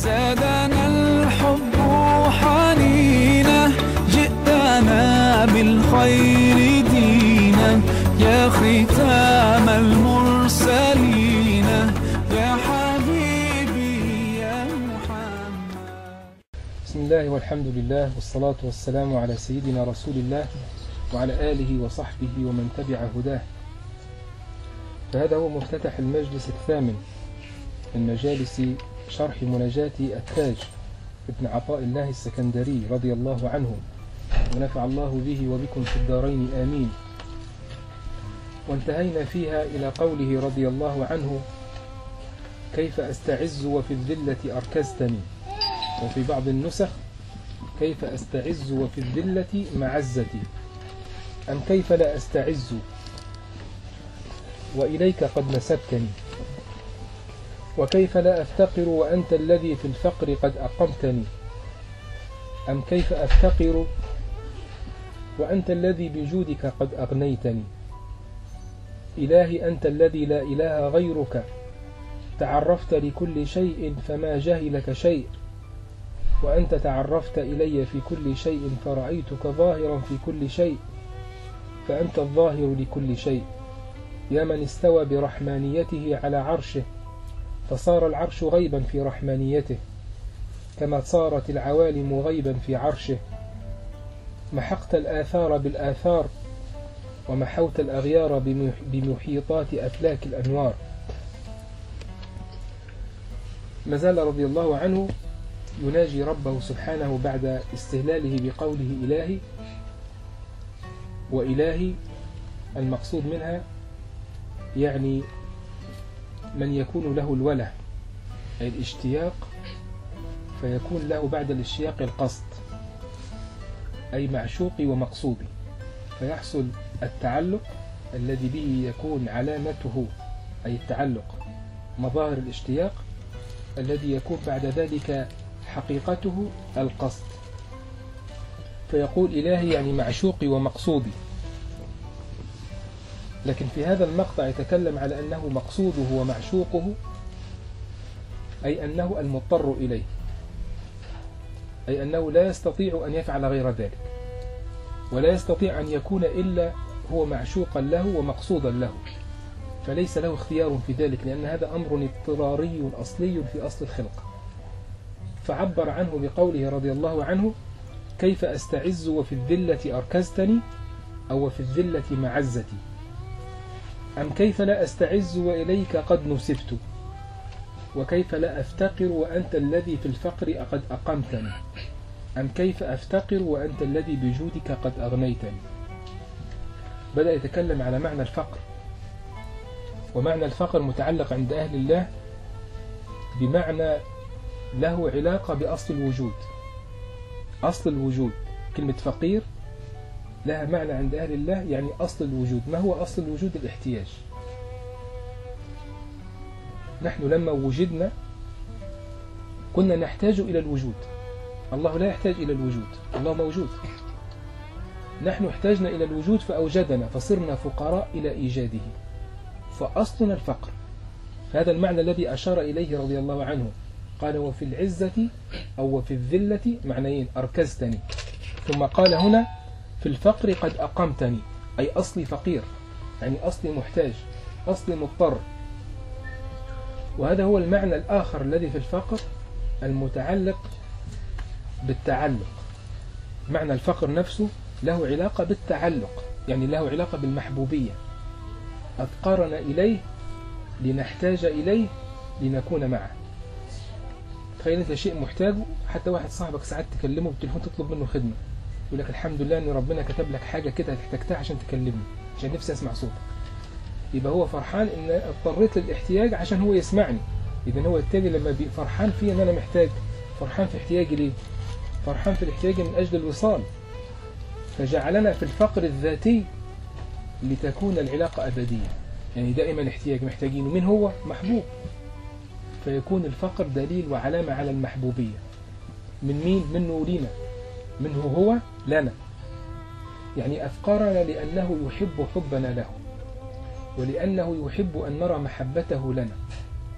زادنا الحب حنينا جئتنا بالخير دينا يا ختام المرسلين يا حبيبي يا محمد. بسم الله والحمد لله والصلاة والسلام على سيدنا رسول الله وعلى آله وصحبه ومن تبع هداه. فهذا هو مفتتح المجلس الثامن من مجالس شرح مناجاة التاج ابن عطاء الله السكندري رضي الله عنه، ونفع الله به وبكم في الدارين آمين. وانتهينا فيها إلى قوله رضي الله عنه: كيف أستعز وفي الذلة أركزتني. وفي بعض النسخ: كيف أستعز وفي الذلة معزتي، أم كيف لا أستعز وإليك قد نسبتني، وكيف لا أفتقر وأنت الذي في الفقر قد أقمتني، أم كيف أفتقر وأنت الذي بجودك قد أغنيتني. إلهي أنت الذي لا إله غيرك، تعرفت لكل شيء فما جهلك شيء، وأنت تعرفت إلي في كل شيء فرأيتك ظاهرا في كل شيء، فأنت الظاهر لكل شيء. يا من استوى برحمانيته على عرشه، فصار العرش غيبا في رحمانيته، كما صارت العوالم غيبا في عرشه. محقت الآثار بالآثار، ومحوت الأغيار بمحيطات أفلاك الأنوار. ما زال رضي الله عنه يناجي ربه سبحانه بعد استهلاله بقوله إلهي. وإلهي المقصود منها يعني من يكون له الوله، أي الاشتياق، فيكون له بعد الاشتياق القصد، أي معشوقي ومقصودي، فيحصل التعلق الذي به يكون علامته، أي التعلق مظاهر الاشتياق، الذي يكون بعد ذلك حقيقته القصد. فيقول إلهي يعني معشوقي ومقصودي. لكن في هذا المقطع يتكلم على أنه مقصوده ومعشوقه، أي أنه المضطر إليه، أي أنه لا يستطيع أن يفعل غير ذلك، ولا يستطيع أن يكون إلا هو معشوقا له ومقصودا له، فليس له اختيار في ذلك، لأن هذا أمر اضطراري أصلي في أصل الخلق. فعبر عنه بقوله رضي الله عنه: كيف أستعز وفي الذلة أركزتني، أو في الذلة معزتي، أم كيف لا أستعز وإليك قد نسبت، وكيف لا أفتقر وأنت الذي في الفقر قد أقمتني، أم كيف أفتقر وأنت الذي بجودك قد أغنيتني. بدأ يتكلم على معنى الفقر، ومعنى الفقر متعلق عند أهل الله بمعنى له علاقة بأصل الوجود. أصل الوجود، كلمة فقير لها معنى عند أهل الله يعني أصل الوجود. ما هو أصل الوجود؟ الاحتياج. نحن لما وجدنا كنا نحتاج إلى الوجود، الله لا يحتاج إلى الوجود، الله موجود. نحن احتاجنا إلى الوجود فأوجدنا، فصرنا فقراء إلى إيجاده، فأصلنا الفقر. هذا المعنى الذي أشار إليه رضي الله عنه، قال: وفي العزة أو وفي الذلة معنيين، أركزتني. ثم قال هنا: في الفقر قد أقمتني، أي أصلي فقير، يعني أصلي محتاج، أصلي مضطر. وهذا هو المعنى الآخر الذي في الفقر المتعلق بالتعلق. معنى الفقر نفسه له علاقة بالتعلق، يعني له علاقة بالمحبوبية. أفقرنا إليه لنحتاج إليه لنكون معه. تخيل أنت شيء محتاجه، حتى واحد صاحبك ساعات تكلمه بالتليفون تطلب منه خدمة، يقول لك الحمد لله أن ربنا كتب لك حاجة كده احتجتها عشان تكلمني، عشان نفسي أسمع صوتك. يبقى هو فرحان إن اضطريت للاحتياج عشان هو يسمعني. إذا هو التالي لما فرحان فيه أن أنا محتاج، فرحان في احتياجي ليه؟ فرحان في الاحتياج من أجل الوصال. فجعلنا في الفقر الذاتي لتكون العلاقة أبدية، يعني دائما احتياج، محتاجين. من هو؟ محبوب. فيكون الفقر دليل وعلامة على المحبوبية. من مين؟ منه لنا، منه هو لنا. يعني أفقرنا لأنه يحب حبنا له، ولأنه يحب أن نرى محبته لنا.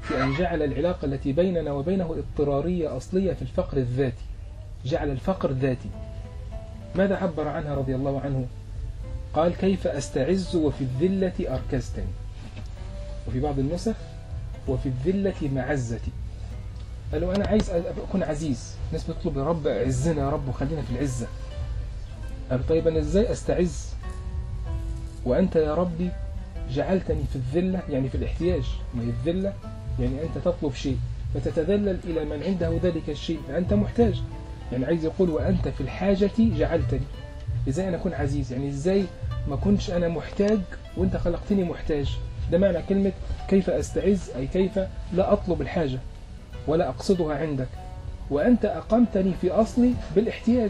في أن جعل العلاقة التي بيننا وبينه اضطرارية أصلية في الفقر الذاتي، جعل الفقر ذاتي. ماذا عبر عنها رضي الله عنه؟ قال: كيف أستعز وفي الذلة أركزتني. وفي بعض النسخ: وفي الذلة معزتي. قالوا أنا عايز أكون عزيز، الناس بتطلب: يا رب عزنا يا رب وخلينا في العزة. قال: طيب أنا إزاي أستعز وأنت يا ربي جعلتني في الذلة، يعني في الاحتياج. ما هي الذلة يعني أنت تطلب شيء فتتذلل إلى من عنده ذلك الشيء فأنت محتاج. يعني عايز يقول: وأنت في الحاجة جعلتني. إزاي أنا أكون عزيز؟ يعني إزاي ما كنتش أنا محتاج وأنت خلقتني محتاج؟ ده معنى كلمة كيف أستعز، أي كيف لا أطلب الحاجة ولا أقصدها عندك، وأنت أقمتني في أصلي بالاحتياج،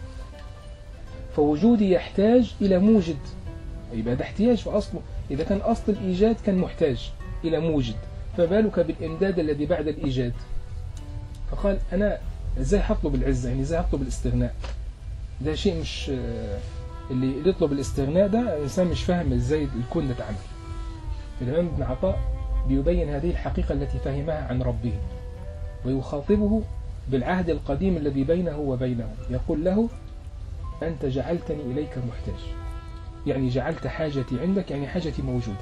فوجودي يحتاج إلى موجد. يبقى ده احتياج في أصله. إذا كان أصل الإيجاد كان محتاج إلى موجد، فبالك بالإمداد الذي بعد الإيجاد. فقال: أنا إزاي هطلب العزة؟ يعني إزاي هطلب الاستغناء؟ ده شيء مش اللي يطلب الاستغناء ده إنسان مش فاهم إزاي الكون ده اتعمل. الإمام ابن عطاء بيبين هذه الحقيقة التي فهمها عن ربه، ويخاطبه بالعهد القديم الذي بينه وبينه، يقول له: أنت جعلتني إليك محتاج، يعني جعلت حاجتي عندك، يعني حاجتي موجودة.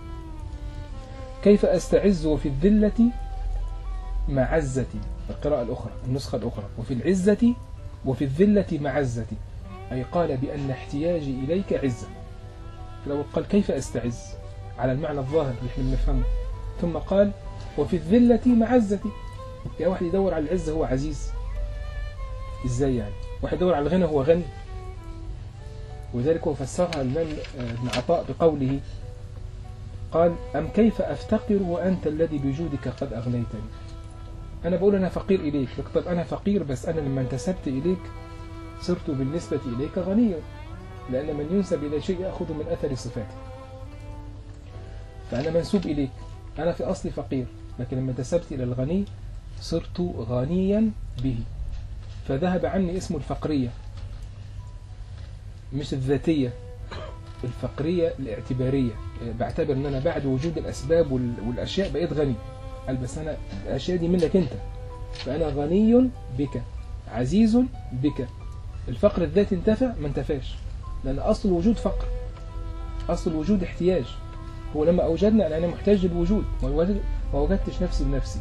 كيف أستعز وفي الذلة معزتي، القراءة الأخرى النسخة الأخرى: وفي العزة وفي الذلة معزتي، أي قال بأن احتياجي إليك عزة. فلو قال كيف أستعز على المعنى الظاهر اللي احنا بنفهمه، ثم قال وفي الذلة معزتي. يا واحد يدور على العزة هو عزيز؟ إزاي يعني؟ واحد يدور على الغنى هو غني؟ وذلك هو فسرها الإمام ابن عطاء بقوله: قال: أم كيف أفتقر وأنت الذي بجودك قد أغنيتني. أنا بقول أنا فقير إليك، طب أنا فقير، بس أنا لما انتسبت إليك صرت بالنسبة إليك غنيا، لأن من ينسب إلى شيء يأخذ من أثر صفاته. فأنا منسوب إليك، أنا في أصلي فقير، لكن لما انتسبت إلى الغني صرت غنيا به، فذهب عني اسم الفقرية، مش الذاتية، الفقرية الاعتبارية. بعتبر أن أنا بعد وجود الأسباب والأشياء بقيت غني. قال: بس أنا الأشياء دي منك أنت، فأنا غني بك عزيز بك. الفقر الذاتي انتفى؟ ما انتفاش، لأن أصل الوجود فقر، أصل الوجود احتياج. هو لما أوجدنا أنا محتاج للوجود، ما وجدتش نفسي بنفسي.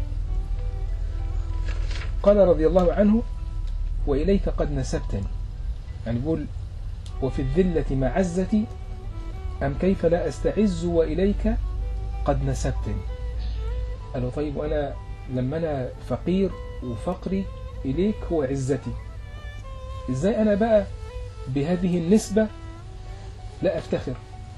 قال رضي الله عنه: وإليك قد نسبتني، يعني بقول وفي الذلة معزتي، أم كيف لا أستعز وإليك قد نسبتني. قالوا: طيب وأنا لما أنا فقير وفقري إليك هو عزتي، إزاي أنا بقى بهذه النسبة لا أفتخر؟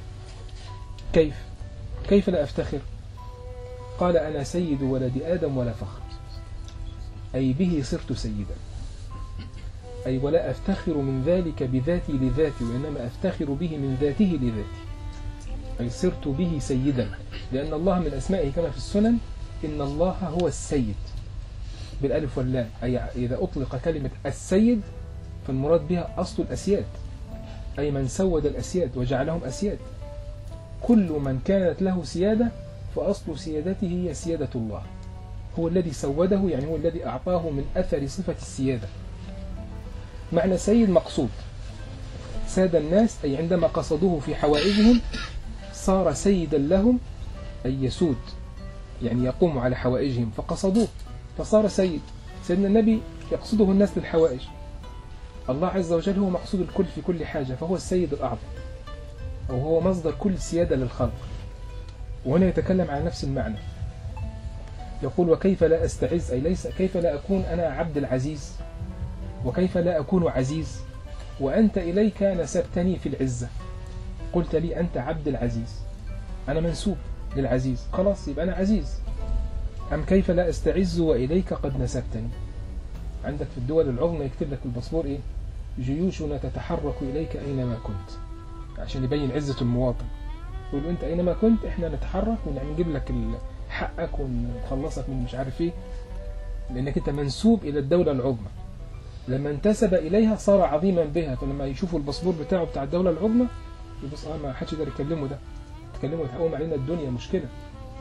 كيف لا أفتخر؟ قال: أنا سيد ولد آدم ولا فخر، أي به صرت سيدا، أي ولا أفتخر من ذلك بذاتي لذاتي، وإنما أفتخر به من ذاته لذاتي، أي صرت به سيدا. لأن الله من أسمائه كما في السنن: إن الله هو السيد بالألف واللام، أي إذا أطلق كلمة السيد فالمراد بها أصل الأسياد، أي من سود الأسياد وجعلهم أسياد. كل من كانت له سيادة فأصل سيادته هي سيادة الله، هو الذي سوده، يعني هو الذي أعطاه من أثر صفة السيادة. معنى سيد مقصود، ساد الناس، أي عندما قصدوه في حوائجهم صار سيدا لهم، أي يسود، يعني يقوم على حوائجهم فقصدوه فصار سيد. سيدنا النبي يقصده الناس للحوائج، الله عز وجل هو مقصود الكل في كل حاجة، فهو السيد الأعظم، أو هو مصدر كل سيادة للخلق. وهنا يتكلم عن نفس المعنى، يقول: وكيف لا أستعز، أي ليس كيف لا أكون أنا عبد العزيز، وكيف لا أكون عزيز وأنت إليك نسبتني في العزة، قلت لي أنت عبد العزيز، أنا منسوب للعزيز، خلاص يبقى أنا عزيز. أم كيف لا أستعز وإليك قد نسبتني. عندك في الدول العظمى يكتب لك الباسبور إيه؟ جيوشنا تتحرك إليك أينما كنت، عشان يبين عزة المواطن. يقول أنت أينما كنت إحنا نتحرك ونجيب لك حقك ونخلصك من مش عارف إيه، لأنك أنت منسوب إلى الدولة العظمى. لما انتسب إليها صار عظيما بها، فلما يشوفوا الباسبور بتاعه بتاع الدولة العظمى يبص: ما حدش يقدر يكلمه، ده تكلمه تقوم علينا الدنيا مشكلة.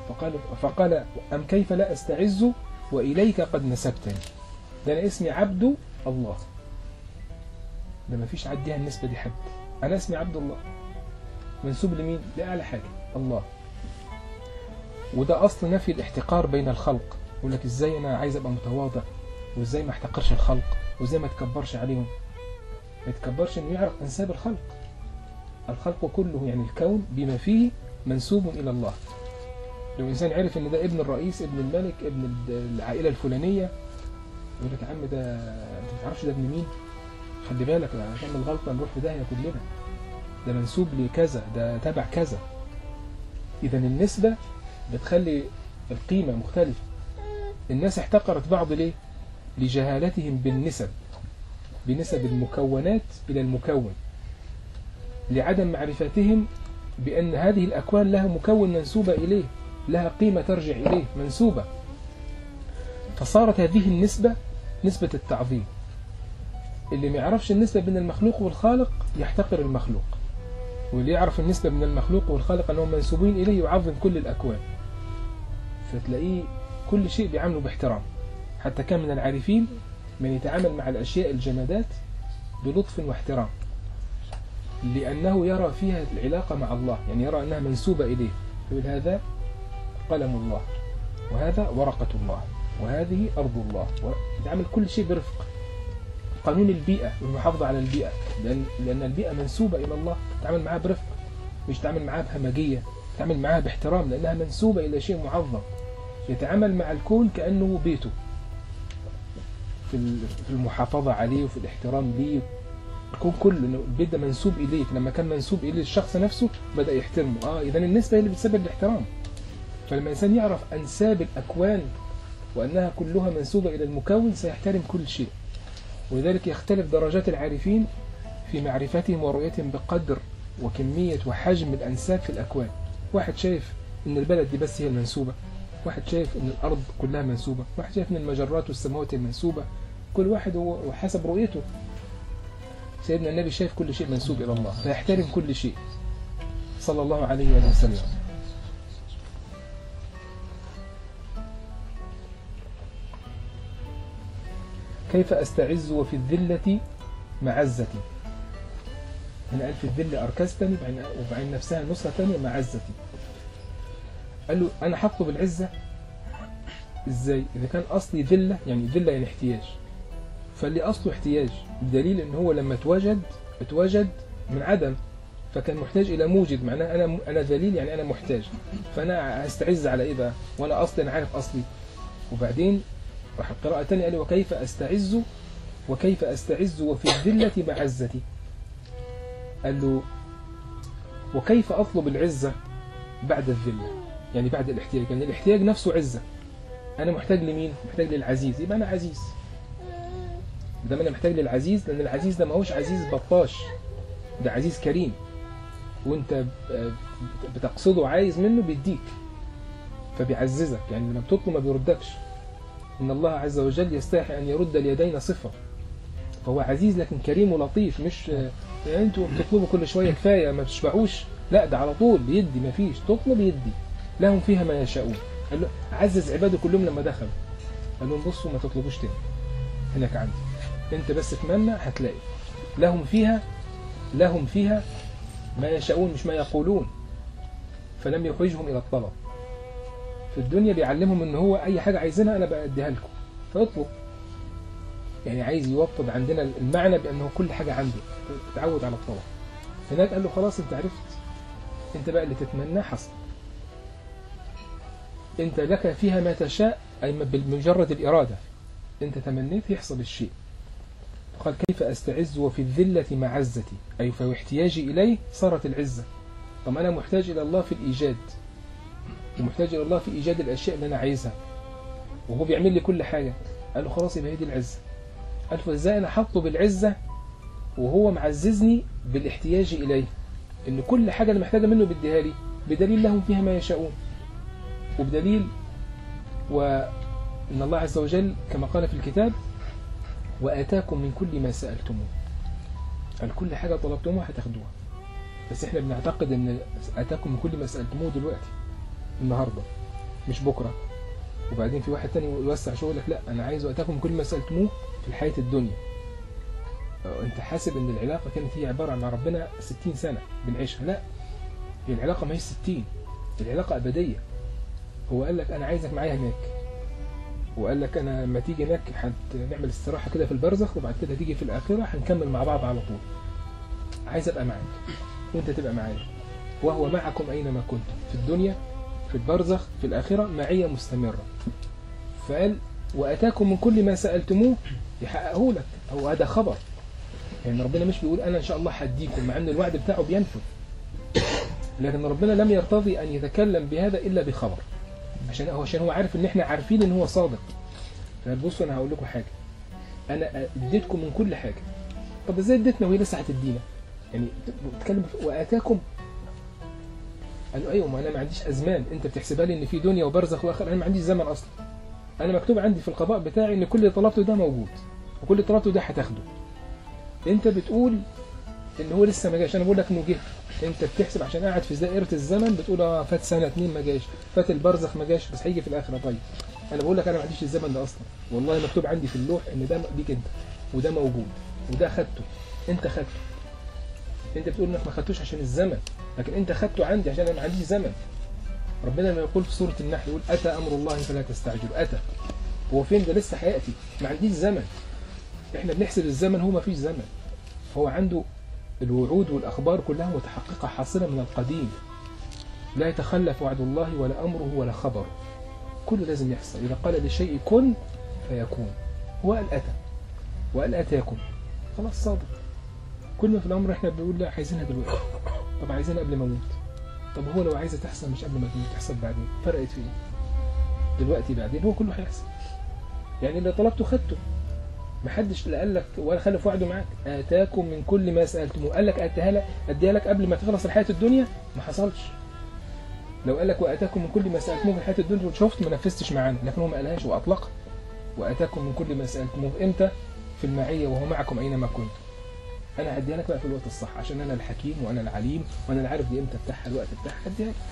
فقال أم كيف لا أستعز وإليك قد نسبتني. ده أنا اسمي عبد الله، ده ما فيش عديها النسبة دي حد. أنا اسمي عبد الله منسوب لمين؟ لأعلى حاجة الله. وده أصل نفي الاحتقار بين الخلق. يقول لك إزاي أنا عايز أبقى متواضع، وإزاي ما احتقرش الخلق، وإزاي ما تكبرش عليهم. ما يتكبرش إنه يعرف أنساب الخلق. الخلق كله يعني الكون بما فيه منسوب إلى الله. لو إنسان عرف إن ده ابن الرئيس، ابن الملك، ابن العائلة الفلانية، يقول لك يا عم ده أنت ما تعرفش ده ابن مين؟ خلي بالك هنعمل غلطة نروح في داهية كلنا. ده منسوب لكذا، ده تبع كذا. إذا النسبة بتخلي القيمة مختلفة. الناس احتقرت بعض ليه؟ لجهالتهم بالنسب، بنسب المكونات إلى المكون، لعدم معرفتهم بأن هذه الأكوان لها مكون منسوبة إليه، لها قيمة ترجع إليه منسوبة. فصارت هذه النسبة نسبة التعظيم. اللي ما يعرفش النسبة بين المخلوق والخالق يحتقر المخلوق، واللي يعرف النسبة بين المخلوق والخالق أنهم منسوبين إليه يعظم كل الأكوان. فتلاقيه كل شيء بيعامله باحترام. حتى كان من العارفين من يتعامل مع الأشياء الجمادات بلطف واحترام، لأنه يرى فيها العلاقة مع الله، يعني يرى أنها منسوبة إليه. يقول هذا قلم الله، وهذا ورقة الله، وهذه أرض الله. يتعامل كل شيء برفق. قانون البيئة والمحافظة على البيئة، لأن البيئة منسوبة إلى الله، يتعامل معها برفق، مش يتعامل معها بهمجية، يتعامل معها باحترام لأنها منسوبة إلى شيء معظم. يتعامل مع الكون كأنه بيته، في المحافظة عليه وفي الاحترام ليه. الكون كله البيت ده منسوب إليه، لما كان منسوب إليه الشخص نفسه بدأ يحترمه. إذا النسبة هي اللي بتسبب الاحترام. فلما الإنسان يعرف أنساب الأكوان وأنها كلها منسوبة إلى المكون سيحترم كل شيء. ولذلك يختلف درجات العارفين في معرفتهم ورؤيتهم بقدر وكمية وحجم الأنساب في الأكوان. واحد شايف إن البلد دي بس هي المنسوبة، واحد شايف إن الأرض كلها منسوبة، واحد شايف إن المجرات والسماوات المنسوبة. كل واحد وحسب رؤيته. سيدنا النبي شايف كل شيء منسوب إلى الله فيحترم كل شيء صلى الله عليه وسلم. كيف أستعز وفي الذلة معزتي. هنا قال في الذل أركستني، وبعين نفسها نصرة ثانية معزتي. قال له أنا حطه بالعزة إزاي؟ إذا كان أصلي ذلة، يعني ذلة يعني احتياج، فاللي أصله احتياج، بدليل إن هو لما اتوجد من عدم، فكان محتاج إلى موجد. معناه أنا ذليل، يعني أنا محتاج، فأنا هستعز على إيه بقى؟ وأنا أصلي أنا عارف أصلي. وبعدين راح القراءة الثانية قال وكيف أستعز وفي الذلة معزتي. قال له وكيف أطلب العزة بعد الذلة، يعني بعد الاحتياج. يعني الاحتياج نفسه عزة. أنا محتاج لمين؟ محتاج للعزيز، يبقى أنا عزيز. ده أنا محتاج للعزيز، لأن العزيز ده ما هوش عزيز بطاش، ده عزيز كريم، وانت بتقصده عايز منه بيديك، فبيعززك. يعني لما بتطلب ما بيردكش. إن الله عز وجل يستحي أن يرد اليدين صفر. فهو عزيز لكن كريم ولطيف. مش يعني انتوا بتطلبوا كل شوية كفاية ما بتشبعوش، لا ده على طول بيدي، ما فيش تطلب يدي. لهم فيها ما يشاءون. قال له عزز عباده كلهم لما دخلوا، قال لهم بصوا ما تطلبوش تاني، هناك عندي انت بس تمنى هتلاقي. لهم فيها ما يشاءون مش ما يقولون. فلم يخرجهم إلى الطلب. في الدنيا بيعلمهم ان هو اي حاجة عايزينها انا بأديها لكم، فاطلب. يعني عايز يوطد عندنا المعنى بأنه كل حاجة عنده، تعود على الطلب. هناك قال له خلاص انت عرفت، انت بقى اللي تتمناه حصل، انت لك فيها ما تشاء، أي بمجرد الإرادة انت تمنيت يحصل الشيء. قال كيف أستعز وفي الذلة معزتي، أي في احتياجي إليه صارت العزة. طب أنا محتاج إلى الله في الإيجاد، ومحتاج إلى الله في إيجاد الأشياء اللي أنا عايزها، وهو بيعمل لي كل حاجة. قال له خلاص يبقى هي دي العزة. قال له إزاي أنا حطه بالعزة وهو معززني بالاحتياج إليه، إن كل حاجة اللي محتاجة منه بديها لي، بدليل لهم فيها ما يشاءون، وبدليل وإن الله عز وجل كما قال في الكتاب وآتاكم من كل ما سألتموه. قال كل حاجة طلبتموها هتاخدوها، بس احنا بنعتقد ان آتاكم من كل ما سألتموه دلوقتي النهاردة، مش بكرة. وبعدين في واحد تاني يوسع شغلك، لا أنا عايز وآتاكم كل ما سألتموه في الحياة الدنيا. أنت حاسب إن العلاقة كانت هي عبارة عن مع ربنا 60 سنة بنعيشها، لا، هي العلاقة ما هي 60، العلاقة أبدية. هو قال لك أنا عايزك معايا هناك، وقال لك أنا لما تيجي هناك هنعمل استراحة كده في البرزخ، وبعد كده تيجي في الآخرة هنكمل مع بعض على طول. عايز أبقى معاك وأنت تبقى معايا، وهو معكم أينما كنتم، في الدنيا في البرزخ في الآخرة، معية مستمرة. فقال وأتاكم من كل ما سألتموه يحققه لك. هو هذا خبر، يعني ربنا مش بيقول أنا إن شاء الله هديكم، مع أن الوعد بتاعه بينفذ، لكن ربنا لم يرتضي أن يتكلم بهذا إلا بخبر، عشان هو عارف إن إحنا عارفين إن هو صادق. فبصوا أنا هقول لكم حاجة، أنا اديتكم من كل حاجة. طب إزاي اديتنا وهي لسه هتدينا؟ يعني بتكلم وآتاكم، قالوا أيوة، ما أنا ما عنديش أزمان. أنت بتحسبها لي إن في دنيا وبرزخ وآخر، أنا ما عنديش زمن أصلا. أنا مكتوب عندي في القضاء بتاعي إن كل اللي طلبته ده موجود، وكل اللي طلبته ده هتاخده. أنت بتقول إن هو لسه ما جاش، أنا بقول لك إنه جه. أنت بتحسب عشان قاعد في دائرة الزمن، بتقول فات سنة 2 ما جاش، فات البرزخ ما جاش، بس هيجي في الآخرة. طيب أنا بقول لك أنا ما عنديش الزمن ده أصلا، والله مكتوب عندي في اللوح إن ده ليك أنت، وده موجود، وده خدته، أنت خدته. أنت بتقول إنك ما خدتوش عشان الزمن، لكن أنت خدته عندي عشان أنا ما عنديش زمن. ربنا لما يقول في سورة النحل يقول أتى أمر الله فلا تستعجلوا. أتى، هو فين ده؟ لسه هيأتي، ما عنديش زمن. إحنا بنحسب الزمن، هو ما فيش زمن. هو عنده الوعود والأخبار كلها متحققة حاصلة من القديم، لا يتخلف وعد الله ولا أمره ولا خبره، كله لازم يحصل. إذا قال للشيء كن فيكون. هو قال أتى وقال أتاكم، خلاص صادق. كل ما في الأمر إحنا بنقول لا عايزينها دلوقتي، طب عايزينها قبل ما أموت. طب هو لو عايزة تحصل مش قبل ما تموت، تحصل بعدين، فرقت في إيه؟ دلوقتي بعدين، هو كله هيحصل. يعني اللي طلبته خدته، محدش لا قال لك ولا خلف وعده معاك. آتاكم من كل ما سألتموه، قال لك أديها لك قبل ما تخلص الحياة الدنيا، ما حصلش. لو قال لك وآتاكم من كل ما سألتموه في الحياة الدنيا، شفت ما نفذتش معانا، لكن هو ما قالهاش وأطلقها. وآتاكم من كل ما سألتموه إمتى؟ في المعية وهو معكم أينما كنتم. أنا هديها لك بقى في الوقت الصح، عشان أنا الحكيم وأنا العليم وأنا اللي عارف دي إمتى بتاعها، الوقت بتاعها هديها لك.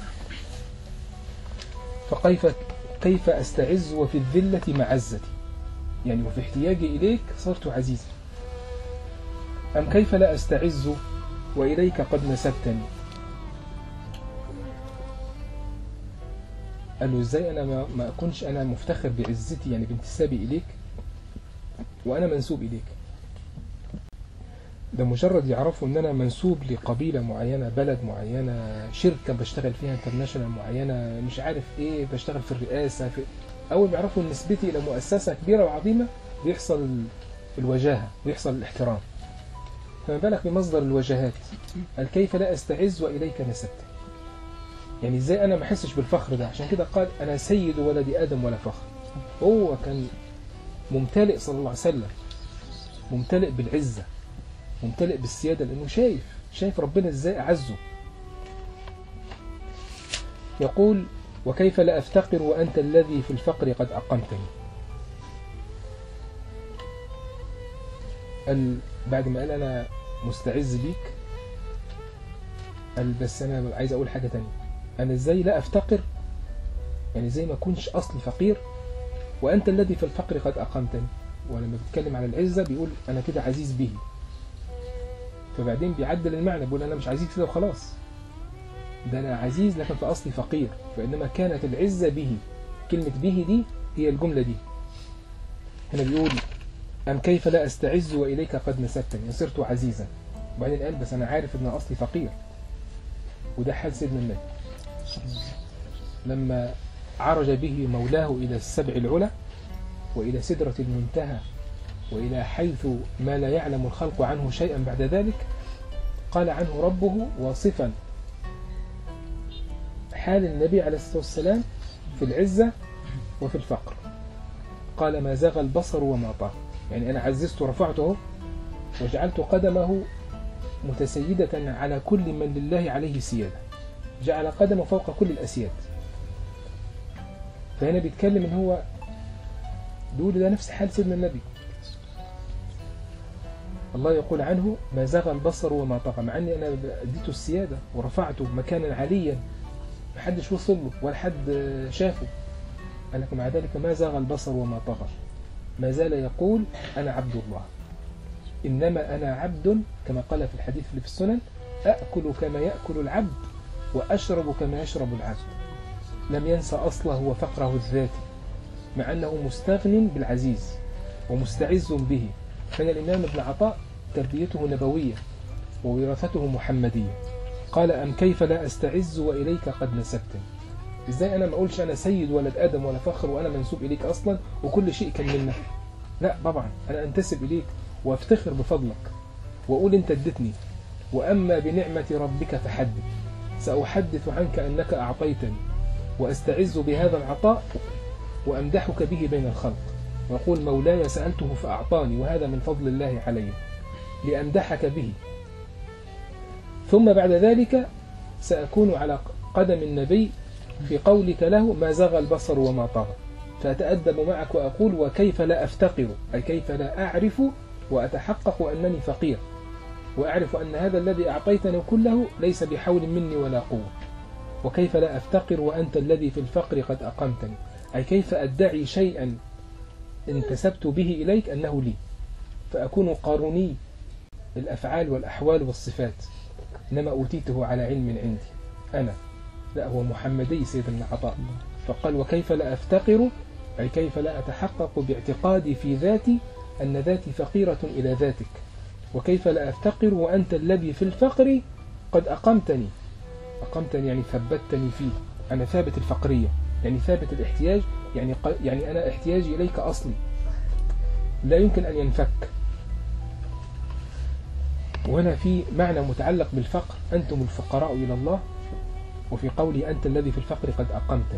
فكيف أستعز وفي الذلة معزتي، يعني وفي احتياجي إليك صرت عزيزا. أم كيف لا أستعز وإليك قد نسبتني. قال له إزاي أنا ما أكونش أنا مفتخر بعزتي، يعني بانتسابي إليك وأنا منسوب إليك. ده مجرد يعرفوا ان انا منسوب لقبيلة معينة، بلد معينة، شركة بشتغل فيها انترناشونال معينة، مش عارف ايه، بشتغل في الرئاسة، اول بيعرفوا نسبتي الى مؤسسة كبيرة وعظيمة، بيحصل الوجاهة، بيحصل الاحترام. فما بالك بمصدر الوجاهات. قال كيف لا استعز واليك نسبت، يعني ازاي انا ما احسش بالفخر ده. عشان كده قال انا سيد ولد ادم ولا فخر. هو كان ممتلئ صلى الله عليه وسلم، ممتلئ بالعزة، ممتلئ بالسيادة، لأنه شايف ربنا إزاي أعزه. يقول وكيف لا أفتقر وأنت الذي في الفقر قد أقمتني. قال بعد ما قال أنا مستعز بيك، قال بس أنا عايز أقول حاجة تانية. أنا إزاي لا أفتقر، يعني إزاي ما أكونش أصلي فقير وأنت الذي في الفقر قد أقمتني. ولما بيتكلم على العزة بيقول أنا كده عزيز به، فبعدين بيعدل المعنى، بيقول أنا مش عزيز كده وخلاص، ده أنا عزيز لكن في أصلي فقير. فإنما كانت العزة به، كلمة به دي هي الجملة دي. هنا بيقول أم كيف لا أستعز وإليك قد نسبتني، صرت عزيزا. وبعدين قال بس أنا عارف أن أصلي فقير. وده حال سيدنا النبي لما عرج به مولاه إلى السبع العلى وإلى سدرة المنتهى وإلى حيث ما لا يعلم الخلق عنه شيئا بعد ذلك. قال عنه ربه واصفا حال النبي عليه الصلاة والسلام في العزة وفي الفقر. قال ما زاغ البصر وما طغى، يعني أنا عززت ورفعته وجعلت قدمه متسيدة على كل من لله عليه سيادة، جعل قدمه فوق كل الأسياد. فهنا بيتكلم إن هو بيقول ده نفس حال سيدنا النبي. الله يقول عنه ما زاغ البصر وما طغى، مع أني أنا اديته السيادة ورفعته مكانا عليا محدش وصل له ولا حد شافه، قال لك مع ذلك ما زاغ البصر وما طغى، ما زال يقول أنا عبد الله، إنما أنا عبد كما قال في الحديث اللي في السنن، أأكل كما يأكل العبد وأشرب كما يشرب العبد. لم ينسى أصله وفقره الذاتي، مع أنه مستغن بالعزيز ومستعز به. كان الإمام ابن عطاء تربيته نبوية ووراثته محمدية. قال أم كيف لا أستعز وإليك قد نسبتني. إزاي أنا ما أقولش أنا سيد ولد آدم ولا فخر وأنا منسوب إليك أصلا وكل شيء كان منك؟ لا طبعا أنا أنتسب إليك وافتخر بفضلك وأقول أنت ادتني. وأما بنعمة ربك فحدث، سأحدث عنك أنك أعطيتني وأستعز بهذا العطاء وأمدحك به بين الخلق، وأقول مولاي سألته فأعطاني وهذا من فضل الله علي لأمدحك به. ثم بعد ذلك سأكون على قدم النبي في قولك له ما زغ البصر وما طغى، فأتأدب معك وأقول وكيف لا أفتقر، أي كيف لا أعرف وأتحقق أنني فقير، وأعرف أن هذا الذي أعطيتني كله ليس بحول مني ولا قوة. وكيف لا أفتقر وأنت الذي في الفقر قد أقمتني، أي كيف أدعي شيئا انتسبت به إليك أنه لي، فأكون قاروني الأفعال والأحوال والصفات، إنما أوتيته على علم عندي أنا. لا، هو محمدي سيد ابن عطاء، فقال وكيف لا أفتقر، أي كيف لا أتحقق باعتقادي في ذاتي أن ذاتي فقيرة إلى ذاتك. وكيف لا أفتقر وأنت الذي في الفقر قد أقمتني. أقمتني يعني ثبتني فيه، أنا ثابت الفقرية يعني ثابت الاحتياج، يعني أنا احتياجي إليك أصلي لا يمكن أن ينفك. وهنا في معنى متعلق بالفقر، أنتم الفقراء إلى الله، وفي قوله أنت الذي في الفقر قد أقمتني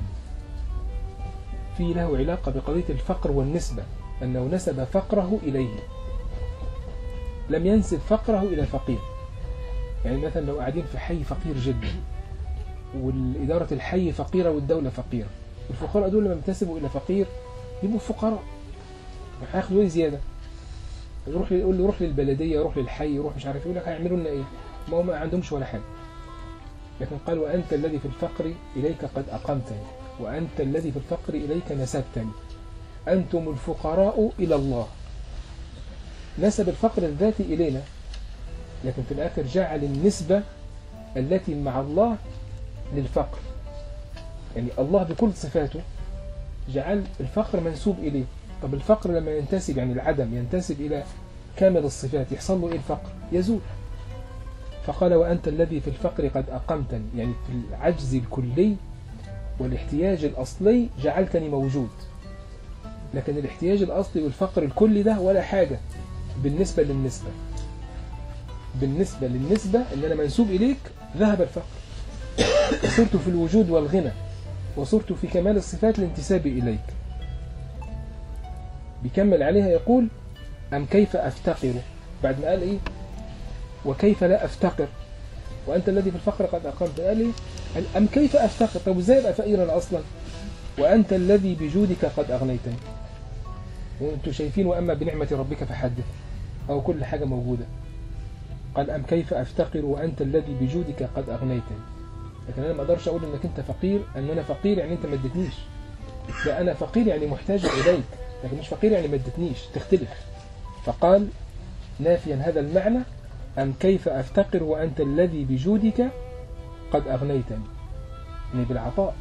في له علاقة بقضية الفقر والنسبة، أنه نسب فقره إليه، لم ينسب فقره إلى فقير. يعني مثلا لو قاعدين في حي فقير جدا والإدارة الحي فقيرة والدولة فقيرة، الفقراء دول لما ينتسبوا إلى فقير يبقوا فقراء، هياخدوا ايه زيادة؟ يقول له روح للبلدية، روح للحي، روح مش عارف، يقول لك هيعملوا لنا ايه؟ ما هم ما عندهمش ولا حاجة. لكن قال وأنت الذي في الفقر إليك قد أقمتني، وأنت الذي في الفقر إليك نسبتني، أنتم الفقراء إلى الله. نسب الفقر الذاتي إلينا، لكن في الآخر جعل النسبة التي مع الله للفقر، يعني الله بكل صفاته جعل الفقر منسوب إليه. طب الفقر لما ينتسب، يعني العدم ينتسب إلى كامل الصفات، يحصل له إيه الفقر؟ يزول. فقال وأنت الذي في الفقر قد أقمتني، يعني في العجز الكلي والاحتياج الأصلي جعلتني موجود، لكن الاحتياج الأصلي والفقر الكلي ده ولا حاجة بالنسبة للنسبة. بالنسبة للنسبة اللي أنا منسوب إليك ذهب الفقر، صرت في الوجود والغنى، وصرت في كمال الصفات لانتسابي إليك. بيكمل عليها يقول أم كيف أفتقر، بعد ما قال إيه وكيف لا أفتقر وأنت الذي في الفقر قد أقمت، قال إيه أم كيف أفتقر. طب إزاي أبقى فقيرا أصلا وأنت الذي بجودك قد أغنيتني، وأنتم شايفين وأما بنعمة ربك فحدث، أو كل حاجة موجودة. قال أم كيف أفتقر وأنت الذي بجودك قد أغنيتني. لكن أنا ما أقدرش أقول أنك أنت فقير، أن أنا فقير يعني أنت ما ادتنيش، لا أنا فقير يعني محتاج إليك، لكن مش فقير يعني ما ادتنيش، تختلف. فقال نافيا هذا المعنى أم كيف أفتقر وأنت الذي بجودك قد أغنيتني، يعني بالعطاء.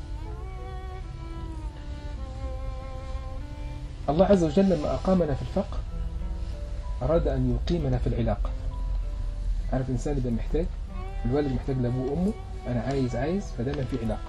الله عز وجل لما أقامنا في الفقر أراد أن يقيمنا في العلاقة. عارف الإنسان يبقى محتاج، الوالد محتاج لأبوه وأمه، أنا عايز، فدايما في علاقة.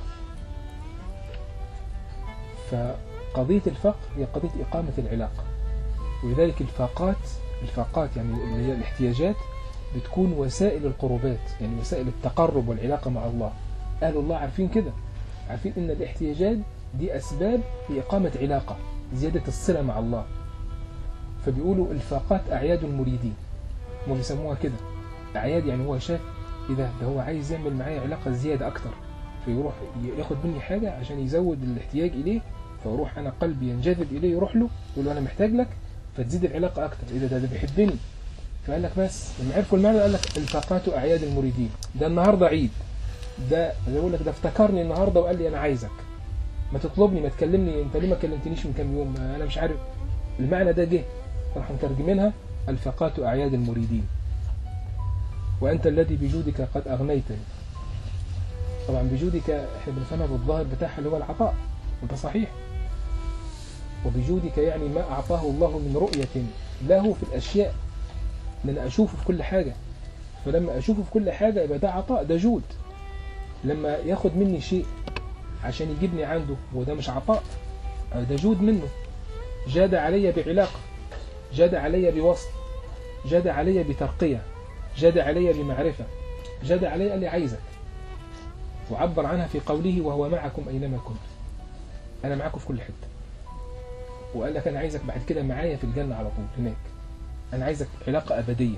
فقضية الفقر هي قضية إقامة العلاقة، ولذلك الفاقات يعني اللي هي الاحتياجات بتكون وسائل القربات، يعني وسائل التقرب والعلاقة مع الله. أهل الله عارفين كده، عارفين إن الاحتياجات دي أسباب لإقامة علاقة، زيادة الصلة مع الله. فبيقولوا الفاقات أعياد المريدين، هم بيسموها كده أعياد، يعني هو شاف إذا ده هو عايز يعمل معايا علاقة زيادة أكتر، فيروح ياخد مني حاجة عشان يزود الاحتياج إليه، فيروح أنا قلبي ينجذب إليه، يروح له يقول له أنا محتاج لك، فتزيد العلاقة أكتر. إذا ده بيحبني، فقال لك بس لما عرفوا المعنى قال لك الفاقات أعياد المريدين، ده النهاردة عيد، ده يقول لك ده افتكرني النهاردة وقال لي أنا عايزك، ما تطلبني، ما تكلمني، انت ليه ما كلمتنيش من كام يوم، انا مش عارف. المعنى ده جه، راح مترجمينها الفقات أعياد المريدين، وأنت الذي بجودك قد أغنيتني. طبعا بجودك احنا بنفهمها بالظاهر بتاعها اللي هو العطاء، وده صحيح. وبجودك يعني ما أعطاه الله من رؤية له في الأشياء، ان انا اشوفه في كل حاجة، فلما اشوفه في كل حاجة يبقى ده عطاء، ده جود. لما ياخد مني شيء عشان يجيبني عنده وده مش عطاء، ده جود منه. جاد علي بعلاقة، جاد علي بوصل، جاد علي بترقية، جاد علي بمعرفة، جاد علي قال لي عايزك، وعبر عنها في قوله وهو معكم أينما كنتم. أنا معاكم في كل حتة، وقال لك أنا عايزك بعد كده معايا في الجنة على طول هناك، أنا عايزك علاقة أبدية.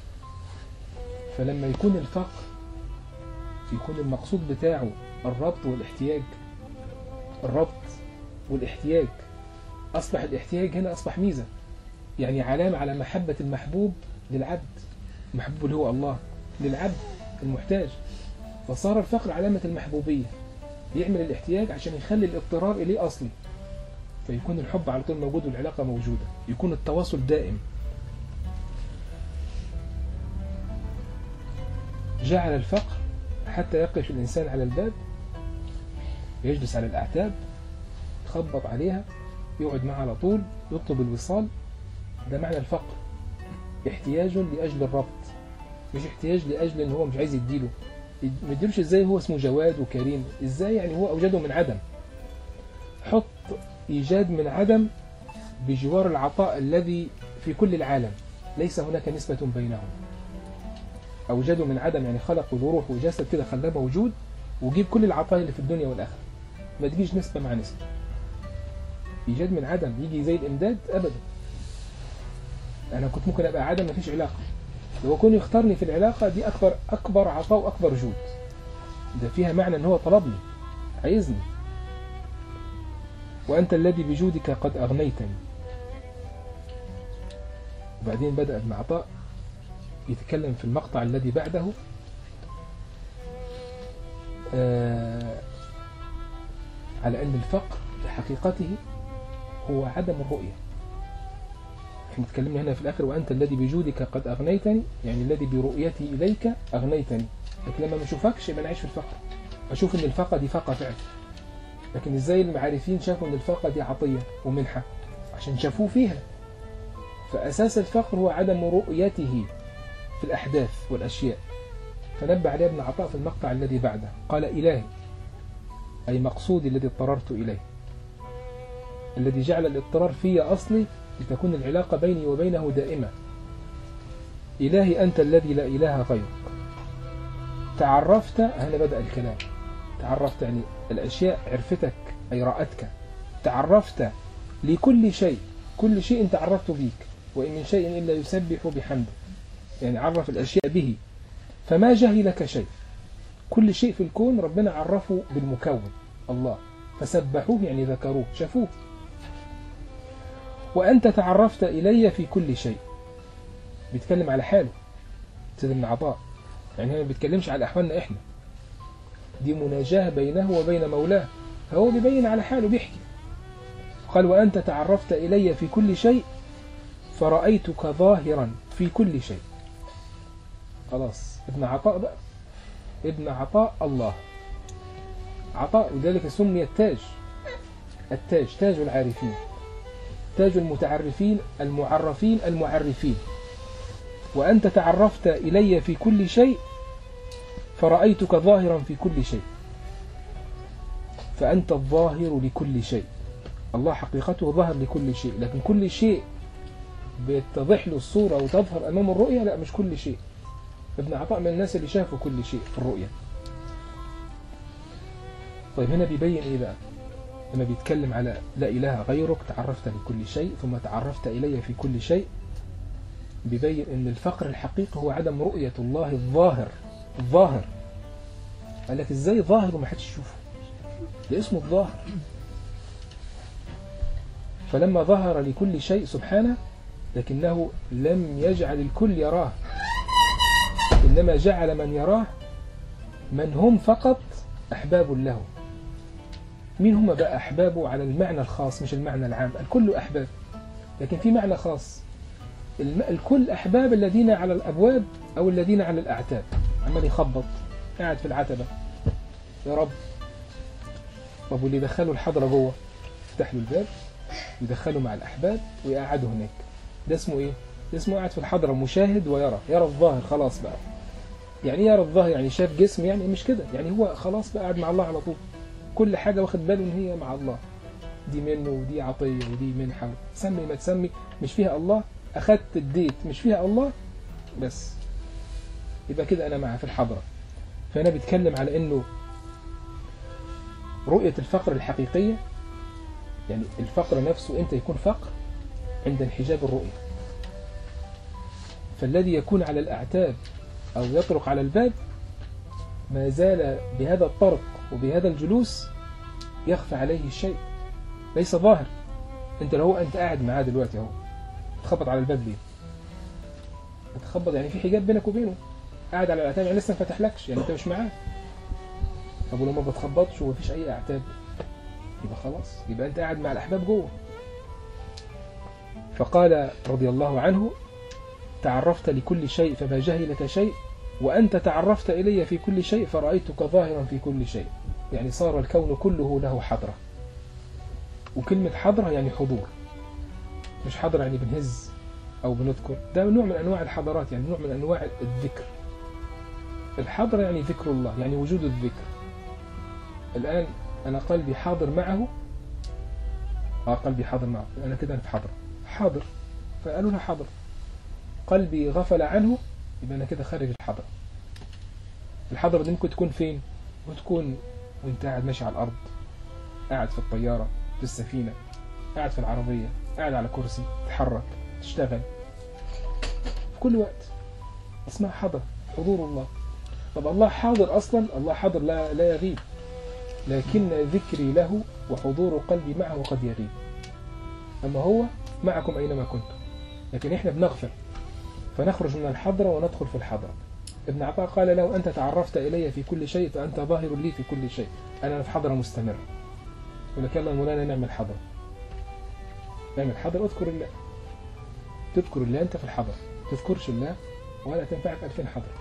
فلما يكون الفقر يكون المقصود بتاعه الربط والاحتياج، الربط والاحتياج، أصبح الاحتياج هنا أصبح ميزة، يعني علامة على محبة المحبوب للعبد، المحبوب اللي هو الله للعبد المحتاج، فصار الفقر علامة المحبوبية، يعمل الاحتياج عشان يخلي الاضطرار إليه أصلي، فيكون الحب على طول موجود والعلاقة موجودة، يكون التواصل دائم. جعل الفقر حتى يقف الإنسان على الباب، يجلس على الأعتاب، يخبط عليها، يقعد معها على طول، يطلب الوصال. ده معنى الفقر، احتياج لأجل الربط، مش احتياج لأجل ان هو مش عايز يديله. ما يديلوش ازاي، هو اسمه جواد وكريم، ازاي يعني هو أوجده من عدم. حط إيجاد من عدم بجوار العطاء الذي في كل العالم، ليس هناك نسبة بينهم. أوجده من عدم يعني خلق وروح وجسد كده خلاه موجود، وجيب كل العطاء اللي في الدنيا والآخرة، ما تجيش نسبة مع نسبة. إيجاد من عدم يجي زي الإمداد أبدا. أنا كنت ممكن أبقى عدم ما فيش علاقة، لو كون يختارني في العلاقة دي أكبر عطاء وأكبر جود، ده فيها معنى أن هو طلبني عايزني. وأنت الذي بجودك قد أغنيتني. وبعدين بدأ ابن عطاء يتكلم في المقطع الذي بعده على أن الفقر في حقيقته هو عدم الرؤية. احنا اتكلمنا هنا في الآخر وأنت الذي بجودك قد أغنيتني، يعني الذي برؤيتي إليك أغنيتني. لكن لما ما اشوفكش يبقى أنا عايش في الفقر، أشوف أن الفقر دي فقر فعلا. لكن إزاي المعارفين شافوا أن الفقر دي عطية ومنحة؟ عشان شافوه فيها. فأساس الفقر هو عدم رؤيته في الأحداث والأشياء. فنبه عليه ابن عطاء في المقطع الذي بعده، قال إلهي أي مقصودي الذي اضطررت إليه، الذي جعل الاضطرار في أصلي لتكون العلاقة بيني وبينه دائمة. إلهي أنت الذي لا إله غيرك. تعرفت، هنا بدأ الكلام، تعرفت يعني الأشياء عرفتك أي رأتك. تعرفت لكل شيء، كل شيء أنت عرفت بيك، وإن من شيء إلا يسبح بحمده، يعني عرف الأشياء به. فما جهلك شيء، كل شيء في الكون ربنا عرفه بالمكون الله، فسبحوه يعني ذكروه شافوه. وأنت تعرفت إلي في كل شيء، بيتكلم على حاله سيد ابن عطاء، يعني هو ما بيتكلمش على أحوالنا إحنا، دي مناجاة بينه وبين مولاه، فهو بيبين على حاله بيحكي. قال وأنت تعرفت إلي في كل شيء فرأيتك ظاهرا في كل شيء. خلاص ابن عطاء بقى، ابن عطاء الله عطاء، وذلك سمي التاج، التاج تاج العارفين، تاج المتعرفين المعرفين المعرفين. وأنت تعرفت إلي في كل شيء فرأيتك ظاهرا في كل شيء. فأنت الظاهر لكل شيء، الله حقيقته ظاهر لكل شيء، لكن كل شيء بيتضح له الصورة وتظهر أمام الرؤية، لا مش كل شيء. ابن عطاء من الناس اللي شافوا كل شيء في الرؤية. طيب هنا بيبين إيه بقى؟ لما بيتكلم على لا إله غيرك تعرفت لكل شيء ثم تعرفت إلي في كل شيء، بيبين أن الفقر الحقيقي هو عدم رؤية الله الظاهر. الظاهر قال لك إزاي ظاهر وما حدش يشوفه؟ ده اسمه الظاهر. فلما ظهر لكل شيء سبحانه، لكنه لم يجعل الكل يراه، إنما جعل من يراه من هم فقط أحباب له. مين هم بقى أحبابه على المعنى الخاص مش المعنى العام؟ الكل أحباب، لكن في معنى خاص. الكل أحباب الذين على الأبواب أو الذين على الأعتاب، عمال يخبط قاعد في العتبة، يا رب. طب واللي يدخلوا الحضرة جوه يفتح له الباب ويدخله مع الأحباب ويقعده هناك، ده اسمه إيه؟ ده اسمه قاعد في الحضرة مشاهد ويرى الظاهر خلاص بقى. يعني يرى الظاهر يعني شاف جسم، يعني مش كده، يعني هو خلاص بقى قاعد مع الله على طول، كل حاجة واخد باله إن هي مع الله، دي منه ودي عطية ودي منحة، تسمي ما تسمي مش فيها الله، أخدت اديت مش فيها الله، بس يبقى كده أنا معه في الحضرة. فأنا بتكلم على إنه رؤية الفقر الحقيقية، يعني الفقر نفسه أنت يكون فقر عند انحجاب الرؤية. فالذي يكون على الأعتاب أو يطرق على الباب ما زال بهذا الطرق وبهذا الجلوس يخفى عليه الشيء، ليس ظاهر. أنت لو أنت قاعد معاه دلوقتي أهو، تخبط على الباب ليه؟ تخبط يعني في حجاب بينك وبينه، قاعد على الأعتاب يعني لسه ما فتحلكش، يعني أنت مش معاه. طب ولو ما بتخبطش ومفيش أي أعتاب يبقى خلاص، يبقى أنت قاعد مع الأحباب جوه. فقال رضي الله عنه: تعرفت لكل شيء فما جهلك شيء، وأنت تعرفت إلي في كل شيء فرأيتك ظاهرا في كل شيء. يعني صار الكون كله له حضرة. وكلمة حضرة يعني حضور، مش حضرة يعني بنهز أو بنذكر، ده نوع من أنواع الحضارات، يعني نوع من أنواع الذكر. الحضرة يعني ذكر الله، يعني وجود الذكر. الآن أنا قلبي حاضر معه، قلبي حاضر معه، أنا كده في حضرة، حاضر، فقالوا لها حاضر. قلبي غفل عنه، يبقى أنا كده خارج الحضرة. الحضرة دي ممكن تكون فين؟ وتكون وانت قاعد ماشي على الأرض، قاعد في الطيارة، في السفينة، قاعد في العربية، قاعد على كرسي، تتحرك، تشتغل، في كل وقت اسمها حضر، حضور الله. طب الله حاضر أصلا، الله حاضر لا يغيب، لكن ذكري له وحضور قلبي معه قد يغيب. أما هو معكم أينما كنتم، لكن إحنا بنغفل فنخرج من الحضرة وندخل في الحضرة. ابن عطاء قال له: أنت تعرفت إلي في كل شيء فأنت ظاهر لي في كل شيء. أنا في حضرة مستمرة. يقول لك: يلا مولانا نعمل حضرة، نعمل حضرة، اذكر الله. تذكر الله أنت في الحضرة، تذكرش الله ولا تنفعك 2000 حضرة.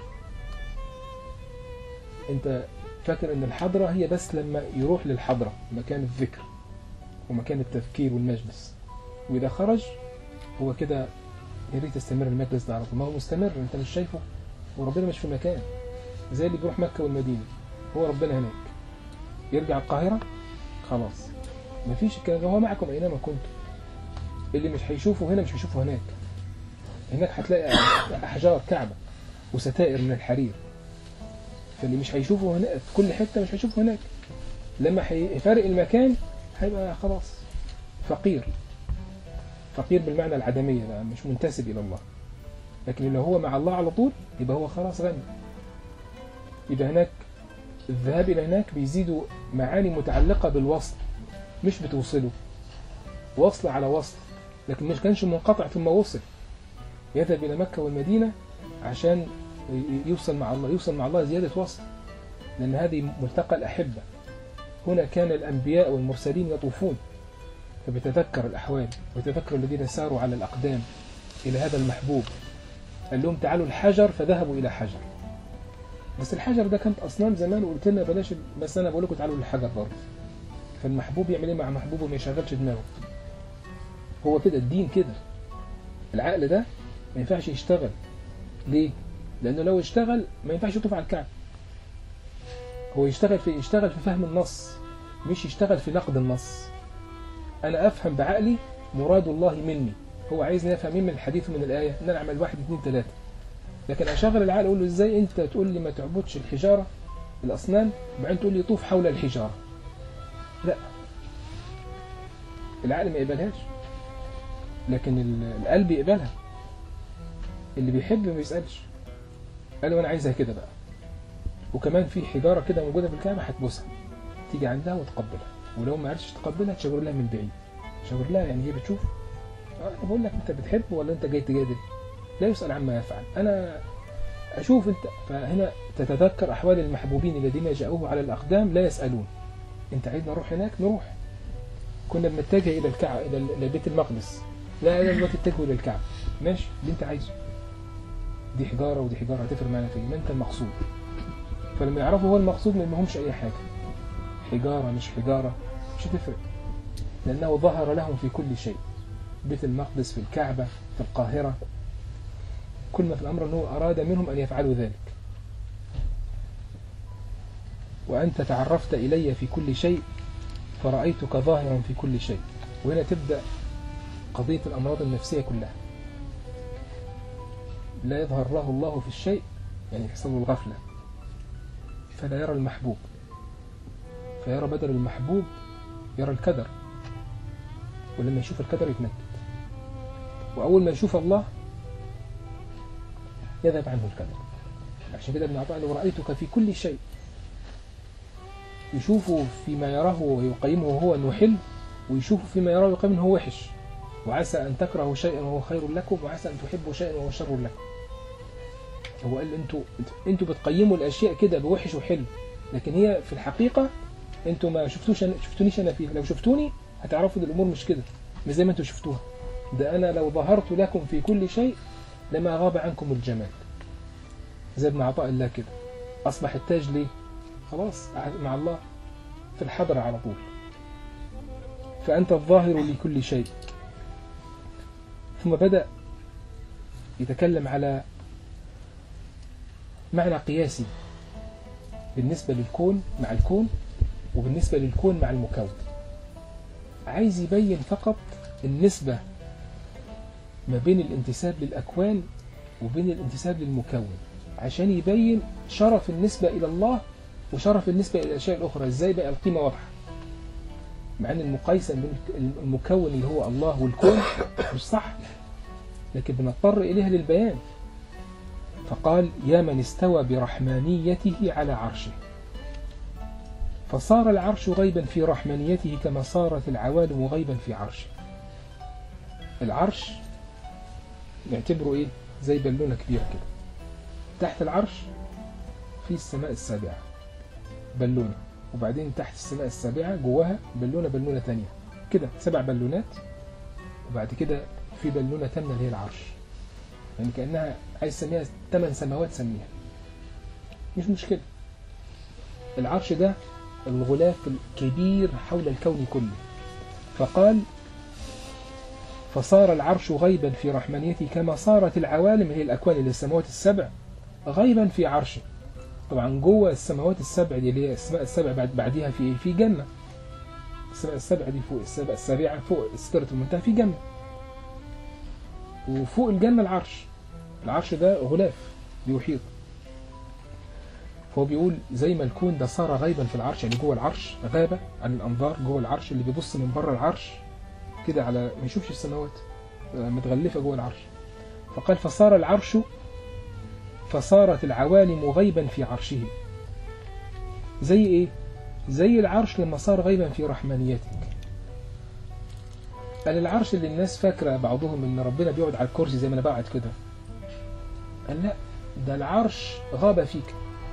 أنت فاكر أن الحضرة هي بس لما يروح للحضرة مكان الذكر ومكان التذكير والمجلس، وإذا خرج هو كده يريد تستمر المجلس ده على طول. ما هو مستمر، أنت مش شايفه، وربنا مش في مكان. زي اللي بيروح مكة والمدينة، هو ربنا هناك، يرجع القاهرة خلاص مفيش الكلام ده، هو معكم أينما كنتم. اللي مش هيشوفه هنا مش هيشوفه هناك. هناك هتلاقي أحجار كعبة وستائر من الحرير، فاللي مش هيشوفه هنا في كل حتة مش هيشوفه هناك. لما هيفارق المكان هيبقى خلاص فقير بالمعنى العدمية بقى، مش منتسب إلى الله. لكن لو هو مع الله على طول يبقى هو خلاص غني. يبقى هناك الذهاب إلى هناك بيزيدوا معاني متعلقة بالوصل، مش بتوصله، وصل على وصل، لكن مش كانش منقطع ثم وصل. يذهب إلى مكة والمدينة عشان يوصل مع الله زيادة وصل، لأن هذه ملتقى الأحبة. هنا كان الأنبياء والمرسلين يطوفون، فبيتذكر الأحوال ويتذكر الذين ساروا على الأقدام إلى هذا المحبوب. قال لهم: تعالوا الحجر، فذهبوا إلى حجر. بس الحجر ده كانت أصنام زمان، وقلت لنا بلاش، بس أنا بقول لكم تعالوا للحجر برضه. فالمحبوب يعمل إيه مع محبوبه؟ ما يشغلش دماغه. هو كده الدين كده. العقل ده ما ينفعش يشتغل. ليه؟ لأنه لو اشتغل ما ينفعش يطوف على الكعبة. هو يشتغل في فهم النص، مش يشتغل في نقد النص. أنا أفهم بعقلي مراد الله مني، هو عايزني أفهم من الحديث ومن الآية إن أنا أعمل 1 2 3. لكن أشغل العقل أقول له: إزاي أنت تقول لي ما تعبدش الحجارة الأصنام وبعدين تقول لي طوف حول الحجارة؟ لا، العقل ما يقبلهاش، لكن القلب يقبلها. اللي بيحب ما بيسألش، قال له: أنا عايزها كده بقى. وكمان في حجارة كده موجودة في الكعبة هتبوسها، تيجي عندها وتقبلها، ولو ما عرفتش تقبلها تشاور لها من بعيد. تشاور لها يعني هي بتشوف. أنا بقول لك: أنت بتحب ولا أنت جاي تجادل؟ لا يسأل عما يفعل، أنا أشوف أنت. فهنا تتذكر أحوال المحبوبين الذين جاءوه على الأقدام لا يسألون، أنت عايزنا نروح هناك نروح. كنا بنتجه إلى الكعبة إلى بيت المقدس، لا أنا دلوقتي اتجهوا إلى الكعبة، ماشي اللي أنت عايزه. دي حجارة ودي حجارة هتفرق معنا في إيه؟ ما أنت المقصود. فلما يعرفوا هو المقصود ما يهمهمش أي حاجة، حجارة مش حجارة مش هتفرق، لأنه ظهر لهم في كل شيء، بيت المقدس، في الكعبة، في القاهرة، كل ما في الأمر أنه أراد منهم أن يفعلوا ذلك. وأنت تعرفت إلي في كل شيء فرأيتك ظاهرا في كل شيء. وهنا تبدأ قضية الأمراض النفسية كلها. لا يظهر له الله في الشيء، يعني يحصل له الغفلة، فلا يرى المحبوب، فيرى بدل المحبوب يرى الكدر، ولما يشوف الكدر يتنكد، وأول ما يشوف الله يذهب عنه الكدر. عشان كده ابن عطاء قال رأيتك في كل شيء. يشوفه فيما يراه ويقيمه هو أنه حلو، ويشوفه فيما يراه ويقيمه أنه هو وحش. وعسى أن تكرهوا شيئا وهو خير لكم، وعسى أن تحبوا شيئا وهو شر لكم. هو قال انتوا بتقيموا الأشياء كده بوحش وحلو، لكن هي في الحقيقة انتوا ما شفتونيش أنا فيها. لو شفتوني هتعرفوا ان الأمور مش كده، مش زي ما انتوا شفتوها. ده أنا لو ظهرت لكم في كل شيء لما غاب عنكم الجمال. زي ابن عطاء الله كده، أصبح التاج ليه؟ خلاص مع الله في الحضر على طول. فأنت الظاهر لكل شيء. ثم بدأ يتكلم على معنى قياسي بالنسبة للكون مع الكون، وبالنسبة للكون مع المكون. عايز يبين فقط النسبة ما بين الانتساب للأكوان وبين الانتساب للمكون، عشان يبين شرف النسبة إلى الله وشرف النسبة إلى الأشياء الأخرى. إزاي بقى القيمة واضحة، مع أن المقايسة بين المكون اللي هو الله والكون مش صح، لكن بنضطر إليها للبيان. فقال يا من استوى برحمانيته على عرشه، فصار العرش غيبا في رحمانيته كما صارت العوالم غيبا في عرشه. العرش نعتبره إيه؟ زي بالونة كبيرة كده، تحت العرش في السماء السابعة بالونة، وبعدين تحت السماء السابعة جواها بالونة تانية كده، 7 بالونات، وبعد كده في بالونة تامنة اللي هي العرش. يعني كأنها عايز تسميها 8 سماوات سميها، مش مشكلة. العرش ده الغلاف الكبير حول الكون كله. فقال فصار العرش غيبا في رحمانيته كما صارت العوالم، هي الأكوان اللي السماوات السبع، غيبا في عرشه. طبعا جوه السماوات السبع دي اللي هي السماء السبع بعديها في جنة. السماء السبع دي فوق السماء السابعة فوق سدرة المنتهى في جنة، وفوق الجنة العرش. العرش ده غلاف بيحيط. فهو بيقول زي ما الكون ده صار غيبا في العرش، يعني جوه العرش غابة عن الأنظار، جوه العرش اللي بيبص من بره العرش كده على ما يشوفش السماوات متغلفة جوه العرش. فقال فصار العرش فصارت العوالم غيبا في عرشه. زي ايه؟ زي العرش لما صار غيبا في رحمانيتك. قال العرش اللي الناس فاكرة بعضهم ان ربنا بيقعد على الكرسي زي ما انا بقعد كده، قال لا، ده العرش غاب فيك،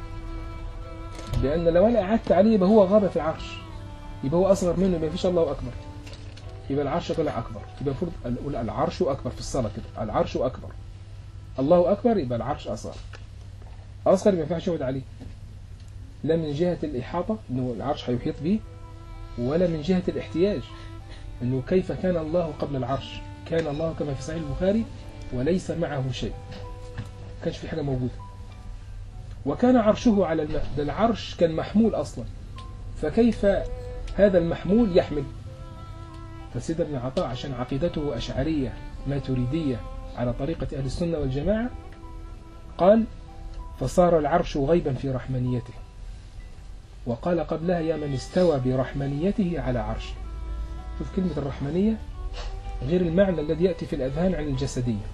لان لو انا قعدت عليه يبقى هو غاب في العرش، يبقى هو اصغر منه، ما فيش الله اكبر، يبقى العرش طلع اكبر. يبقى المفروض نقول العرش اكبر في الصلاة كده، العرش اكبر، الله اكبر، يبقى العرش اصغر. اصغر ما ينفعش يقعد عليه، لا من جهة الإحاطة انه العرش هيحيط به، ولا من جهة الاحتياج انه كيف كان الله قبل العرش. كان الله كما في صحيح البخاري وليس معه شيء، ما كانش في حاجة موجودة. وكان عرشه على الماء، ده العرش كان محمول أصلا، فكيف هذا المحمول يحمل؟ فسيد ابن عطاء عشان عقيدته أشعرية ماتريدية على طريقة أهل السنة والجماعة قال فصار العرش غيبا في رحمانيته. وقال قبلها يا من استوى برحمانيته على عرشه. شوف كلمة الرحمانية غير المعنى الذي يأتي في الأذهان عن الجسدية.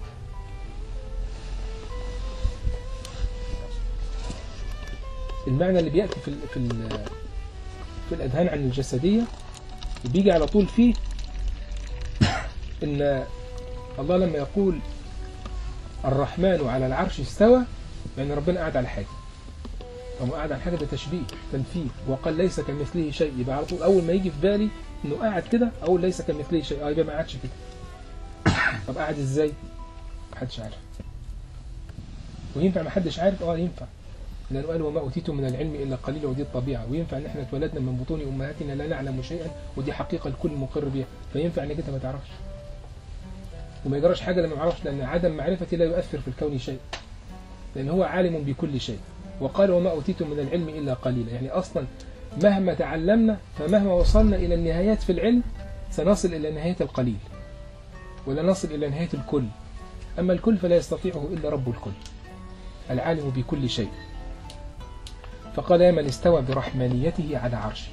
المعنى اللي بيأتي في الأذهان عن الجسدية بيجي على طول فيه إن الله لما يقول الرحمن على العرش استوى، يعني ربنا قاعد على حاجة. أما قاعد على حاجة ده تشبيه تنفيذ، وقال ليس كمثله شيء، يبقى على طول أول ما يجي في بالي إنه قاعد كده أقول ليس كمثله شيء، يبقى ما قعدش كده. طب قاعد إزاي؟ محدش عارف. وينفع محدش عارف؟ ينفع، لأنه قال وما أوتيتم من العلم إلا قليلا، ودي الطبيعة. وينفع إن إحنا اتولدنا من بطون أمهاتنا لا نعلم شيئا، ودي حقيقة الكل مقر بها، فينفع إنك أنت ما تعرفش وما يجراش حاجة لما ما يعرفش، لأن عدم معرفتي لا يؤثر في الكون شيء، لأن هو عالم بكل شيء. وقال وما أوتيتم من العلم إلا قليلا، يعني أصلا مهما تعلمنا فمهما وصلنا إلى النهايات في العلم سنصل إلى نهاية القليل ولا نصل إلى نهاية الكل. أما الكل فلا يستطيعه إلا رب الكل العالم بكل شيء. فقال يا من استوى برحمانيته على عرشه،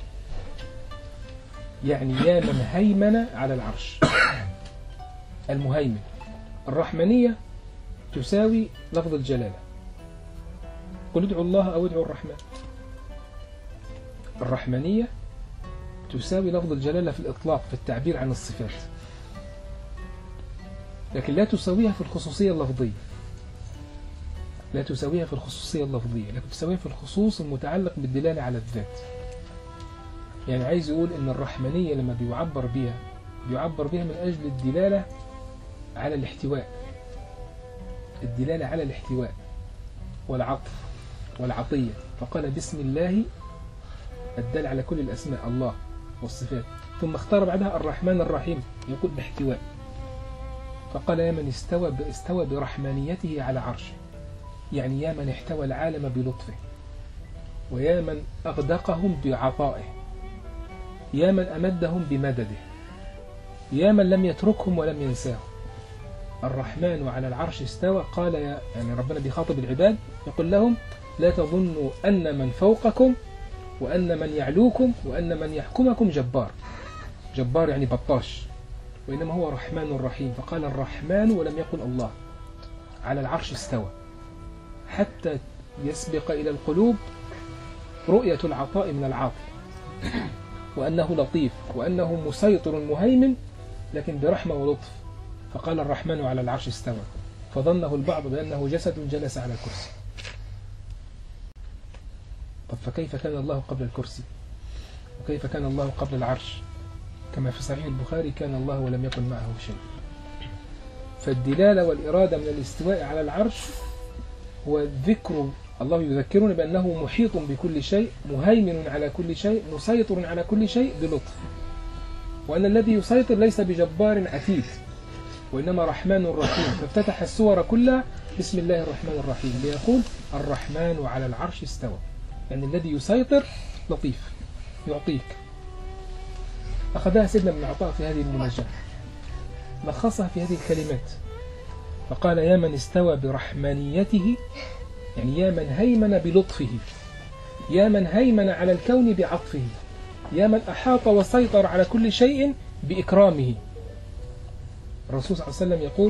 يعني يا من هيمن على العرش. المهيمن. الرحمانية تساوي لفظ الجلالة، قل ادعوا الله أو ادعوا الرحمن. الرحمانية تساوي لفظ الجلالة في الإطلاق في التعبير عن الصفات، لكن لا تساويها في الخصوصية اللفظية، لا تساويها في الخصوصية اللفظية، لكن تساويها في الخصوص المتعلق بالدلالة على الذات. يعني عايز يقول إن الرحمانية لما بيعبر بها من أجل الدلالة على الاحتواء، الدلالة على الاحتواء والعطف والعطية. فقال بسم الله الدل على كل الأسماء الله والصفات، ثم اختار بعدها الرحمن الرحيم يقول باحتواء. فقال يا من استوى برحمانيته على عرشه، يعني يا من احتوى العالم بلطفه، ويا من أغدقهم بعطائه، يا من أمدهم بمدده، يا من لم يتركهم ولم ينساهم. الرحمن على العرش استوى. قال يعني ربنا بيخاطب العباد يقول لهم لا تظنوا أن من فوقكم وأن من يعلوكم وأن من يحكمكم جبار يعني بطاش، وإنما هو رحمن رحيم. فقال الرحمن ولم يقل الله، على العرش استوى، حتى يسبق إلى القلوب رؤية العطاء من العاطي، وأنه لطيف وأنه مسيطر مهيمن لكن برحمة ولطف. فقال الرحمن على العرش استوى، فظنه البعض بأنه جسد جلس على كرسي. طب فكيف كان الله قبل الكرسي؟ وكيف كان الله قبل العرش؟ كما في صحيح البخاري كان الله ولم يكن معه شيء. فالدلالة والإرادة من الاستواء على العرش هو ذكر الله يذكرنا بأنه محيط بكل شيء، مهيمن على كل شيء، مسيطر على كل شيء بلطف، وأن الذي يسيطر ليس بجبار عتيد وإنما رحمن رحيم. فافتتح السور كلها بسم الله الرحمن الرحيم ليقول الرحمن على العرش استوى، يعني الذي يسيطر لطيف يعطيك. أخذها سيدنا ابن عطاء في هذه المناجاة، لخصها في هذه الكلمات، فقال يا من استوى برحمانيته، يعني يا من هيمن بلطفه، يا من هيمن على الكون بعطفه، يا من أحاط وسيطر على كل شيء بإكرامه. الرسول صلى الله عليه وسلم يقول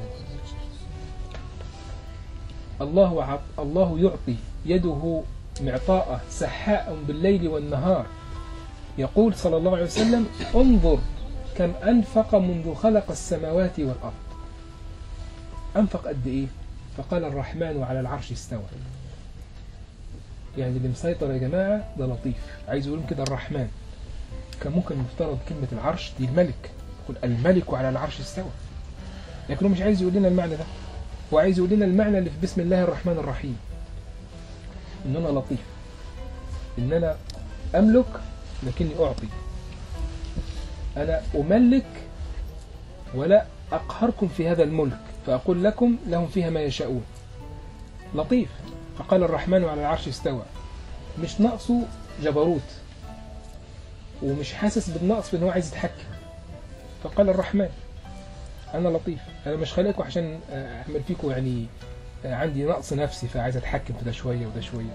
الله يعطي يده معطاء سحاء بالليل والنهار. يقول صلى الله عليه وسلم انظر كم أنفق منذ خلق السماوات والأرض. أنفق قد إيه؟ فقال الرحمن على العرش استوى. يعني اللي مسيطر يا جماعة ده لطيف. عايز يقولون كده الرحمن، كان ممكن مفترض كلمة العرش دي الملك، يقول الملك على العرش استوى، لكنه مش عايز يقول لنا المعنى ده، هو عايز يقول لنا المعنى اللي في بسم الله الرحمن الرحيم، إن أنا لطيف، إن أنا أملك لكني أعطي، أنا أملك ولا أقهركم في هذا الملك، فأقول لكم لهم فيها ما يشاءون. لطيف. فقال الرحمن على العرش استوى، مش نقصه جبروت ومش حاسس بالنقص في إنه عايز يتحكم. فقال الرحمن أنا لطيف، أنا مش خلقكم عشان أعمل فيكم يعني عندي نقص نفسي فعايز أتحكم في ده شوية وده شوية.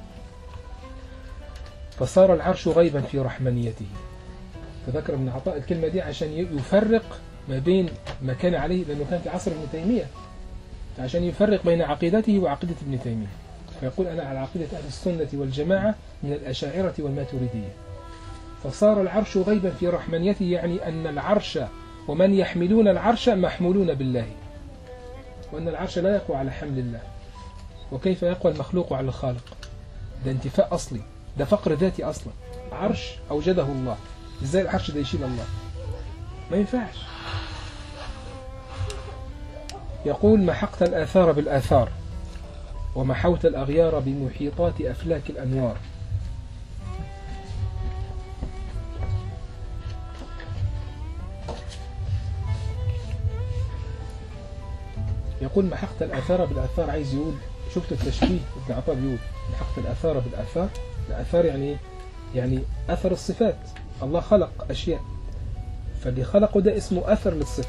فصار العرش غيبا في رحمانيته. فذكر ابن عطاء الكلمة دي عشان يفرق ما بين ما كان عليه، لأنه كان في عصر ابن تيمية، عشان يفرق بين عقيدته وعقيدة ابن تيمية. فيقول أنا على عقيدة أهل السنة والجماعة من الأشاعرة والماتريدية. فصار العرش غيبا في رحمانيته، يعني أن العرش ومن يحملون العرش محمولون بالله، وأن العرش لا يقوى على حمل الله. وكيف يقوى المخلوق على الخالق؟ ده انتفاء أصلي، ده فقر ذاتي أصلا. عرش أوجده الله، إزاي العرش ده يشيل الله؟ ما ينفعش. يقول محقت الآثار بالآثار ومحوت الأغيار بمحيطات أفلاك الأنوار. يقول محقت الآثار بالآثار، عايز يقول، شفت التشبيه ابن عطاء بيقول محقت الآثار بالآثار. الآثار يعني يعني أثر الصفات. الله خلق أشياء، فاللي خلقه ده اسمه أثر للصفة.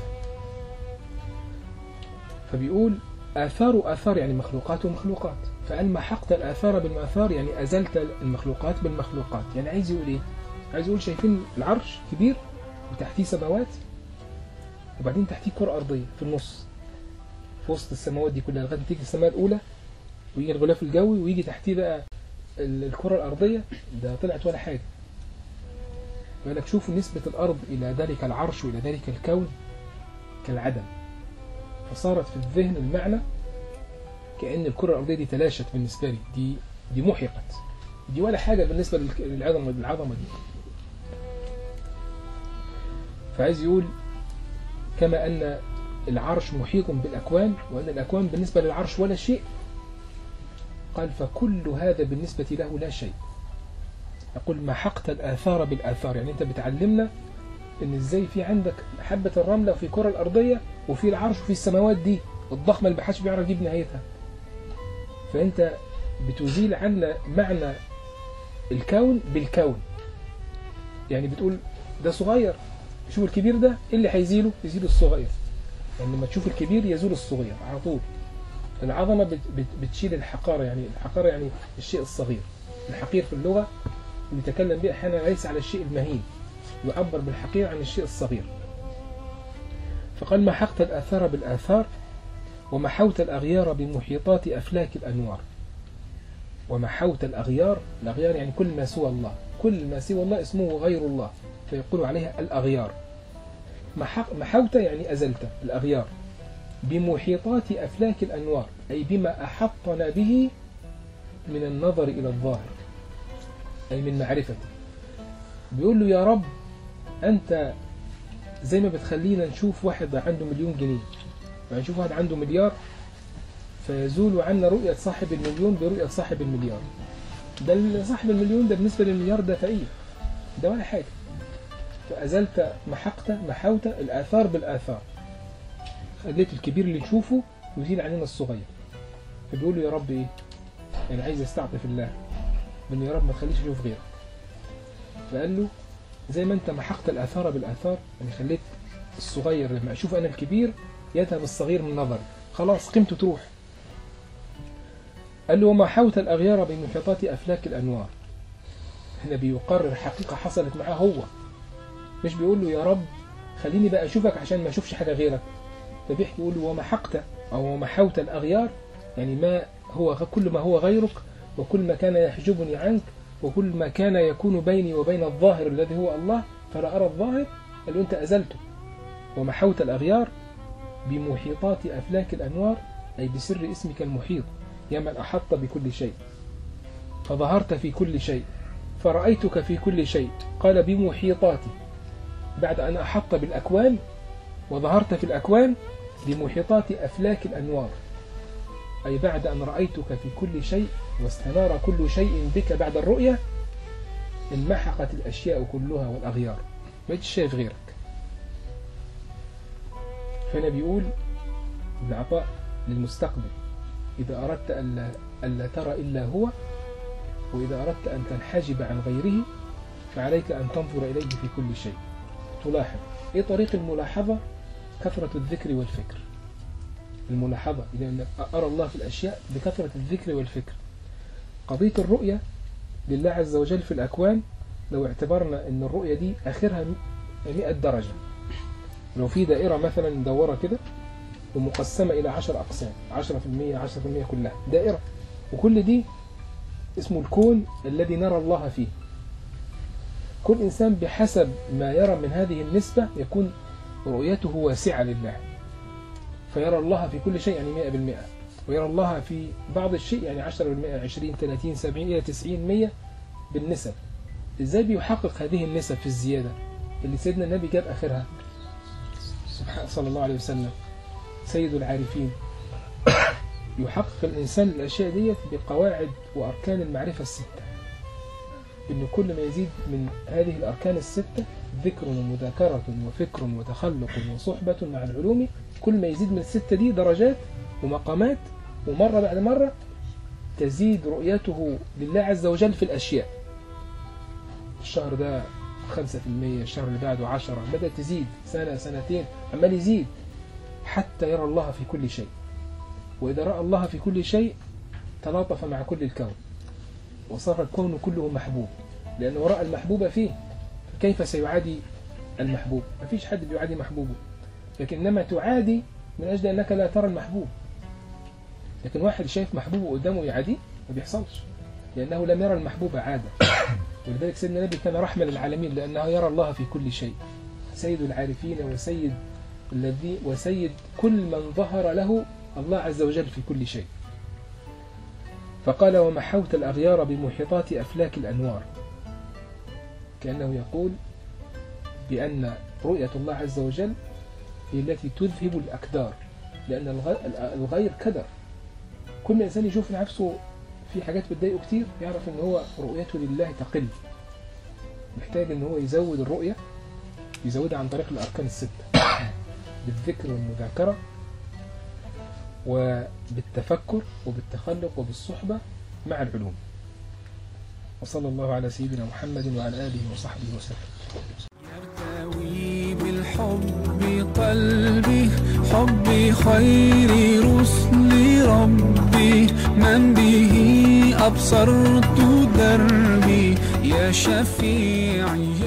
فبيقول آثار يعني مخلوقات ومخلوقات، فقال محقت الآثار بالآثار يعني أزلت المخلوقات بالمخلوقات. يعني عايز يقول إيه؟ عايز يقول شايفين العرش كبير وتحتيه سماوات وبعدين تحتيه كرة أرضية في النص، في وسط السماوات دي كلها لغاية تيجي السماء الأولى ويجي الغلاف الجوي ويجي تحتيه بقى الكرة الأرضية. ده طلعت ولا حاجة. يقول لك شوفوا نسبة الأرض إلى ذلك العرش وإلى ذلك الكون كالعدم، فصارت في الذهن المعنى كأن الكرة الأرضية دي تلاشت بالنسبة لي، دي محقت، دي ولا حاجة بالنسبة للعظمة دي. فعايز يقول كما أن العرش محيط بالأكوان وأن الأكوان بالنسبة للعرش ولا شيء، قال فكل هذا بالنسبة له لا شيء. يقول محقت الآثار بالآثار، يعني أنت بتعلمنا إن إزاي في عندك حبة الرملة وفي الكرة الأرضية وفي العرش وفي السماوات دي الضخمة اللي محدش بيعرف يجيب نهايتها. فأنت بتزيل عنا معنى الكون بالكون، يعني بتقول ده صغير، شوف الكبير ده إيه اللي هيزيله؟ يزيل الصغير. يعني لما تشوف الكبير يزول الصغير على طول. العظمة بتشيل الحقارة، يعني الحقارة يعني الشيء الصغير. الحقير في اللغة يتكلم به أحيانا ليس على الشيء المهين، يعبر بالحقير عن الشيء الصغير. فقال محقت الآثار بالآثار ومحوت الأغيار بمحيطات أفلاك الأنوار. ومحوت الأغيار يعني كل ما سوى الله، كل ما سوى الله اسمه غير الله، فيقول عليها الأغيار. محوت يعني أزلت الأغيار بمحيطات أفلاك الأنوار، أي بما أحطنا به من النظر إلى الظاهر، أي من معرفته. بيقول له يا رب أنت زي ما بتخلينا نشوف واحد عنده 1,000,000 جنيه ونشوف واحد عنده مليار، فيزول عنا رؤية صاحب المليون برؤية صاحب المليار. ده صاحب المليون ده بالنسبة للمليار ده فقير، ده ولا حاجة. فأزلت محوت الآثار بالآثار، خليت الكبير اللي نشوفه يزيل عننا الصغير. فبيقول له يا رب إيه؟ يعني عايز يستعطف الله بأن يا رب ما تخليش أشوف غيرك. فقال له زي ما أنت محقت الآثار بالآثار، يعني خليت الصغير لما أشوف أنا الكبير يذهب الصغير من نظري، خلاص قيمته تروح. قال له ومحوت الأغيار بمحيطات أفلاك الأنوار. هنا بيقرر حقيقة حصلت معاه هو، مش بيقول له يا رب خليني بقى أشوفك عشان ما أشوفش حاجة غيرك. فبيحكي يقول له ومحقت أو ومحوت الأغيار، يعني ما هو كل ما هو غيرك وكل ما كان يحجبني عنك وكل ما كان يكون بيني وبين الظاهر الذي هو الله فلا أرى الظاهر، قال له أنت أزلته. ومحوت الأغيار بمحيطات أفلاك الأنوار، أي بسر اسمك المحيط يا من أحط بكل شيء، فظهرت في كل شيء فرأيتك في كل شيء. قال بمحيطاتي، بعد أن أحط بالأكوان وظهرت في الأكوان بمحيطات أفلاك الأنوار، أي بعد أن رأيتك في كل شيء واستنار كل شيء بك بعد الرؤية انمحقت الأشياء كلها والأغيار، ما يتش شايف غيرك. فهنا بيقول ابن عطاء للمستقبل إذا أردت ألا ترى إلا هو، وإذا أردت أن تنحجب عن غيره فعليك أن تنظر إليه في كل شيء. تلاحظ إيه طريق الملاحظة؟ كثرة الذكر والفكر. الملاحظة إذا أرى الله في الأشياء بكثرة الذكر والفكر. قضية الرؤية لله عز وجل في الأكوان، لو اعتبرنا أن الرؤية دي آخرها 100 درجة، لو في دائرة مثلا مدورة كده ومقسمة إلى 10 أقسام، 10% 10% كلها دائرة، وكل دي اسمه الكون الذي نرى الله فيه. كل إنسان بحسب ما يرى من هذه النسبة يكون رؤيته واسعة لله، فيرى الله في كل شيء يعني 100%. ويرى الله في بعض الشيء، يعني 10%، 20، 30، 70 إلى 90، 100 بالنسب. إزاي بيحقق هذه النسب في الزيادة اللي سيدنا النبي جاب آخرها صلى الله عليه وسلم سيد العارفين؟ يحقق الإنسان الأشياء ديت بقواعد وأركان المعرفة الستة، إن كل ما يزيد من هذه الأركان الستة، ذكر ومذاكرة وفكر وتخلق وصحبة مع العلوم، كل ما يزيد من الستة دي درجات ومقامات، ومرة بعد مرة تزيد رؤيته لله عز وجل في الأشياء. الشهر ده 5%، الشهر اللي بعده 10، بدأ تزيد سنة سنتين، عمال يزيد حتى يرى الله في كل شيء. وإذا رأى الله في كل شيء تلاطف مع كل الكون، وصار الكون كله محبوب، لأنه رأى المحبوب فيه. فكيف سيعادي المحبوب؟ ما فيش حد بيعادي محبوبه، لكنما تعادي من أجل أنك لا ترى المحبوب. لكن واحد شايف محبوبه قدامه يعاديه، ما بيحصلش، لأنه لم يرى المحبوب عادة. ولذلك سيدنا النبي كان رحمة للعالمين، لأنه يرى الله في كل شيء، سيد العارفين وسيد كل من ظهر له الله عز وجل في كل شيء. فقال: ومحوت الأغيار بمحيطات أفلاك الأنوار، كأنه يقول بأن رؤية الله عز وجل هي التي تذهب الأكدار، لأن الغير كدر. كل إنسان يشوف نفسه في حاجات بتضايقه كتير، يعرف أن هو رؤيته لله تقل، محتاج أن هو يزود الرؤية، يزودها عن طريق الأركان الستة، بالذكر والمذاكرة وبالتفكر وبالتخلق وبالصحبة مع العلوم. وصلى الله على سيدنا محمد وعلى آله وصحبه وسلم. يرتوي بالحب قلبي، حب خير رسل ربي، من به أبصرت دربي، يا شفيعي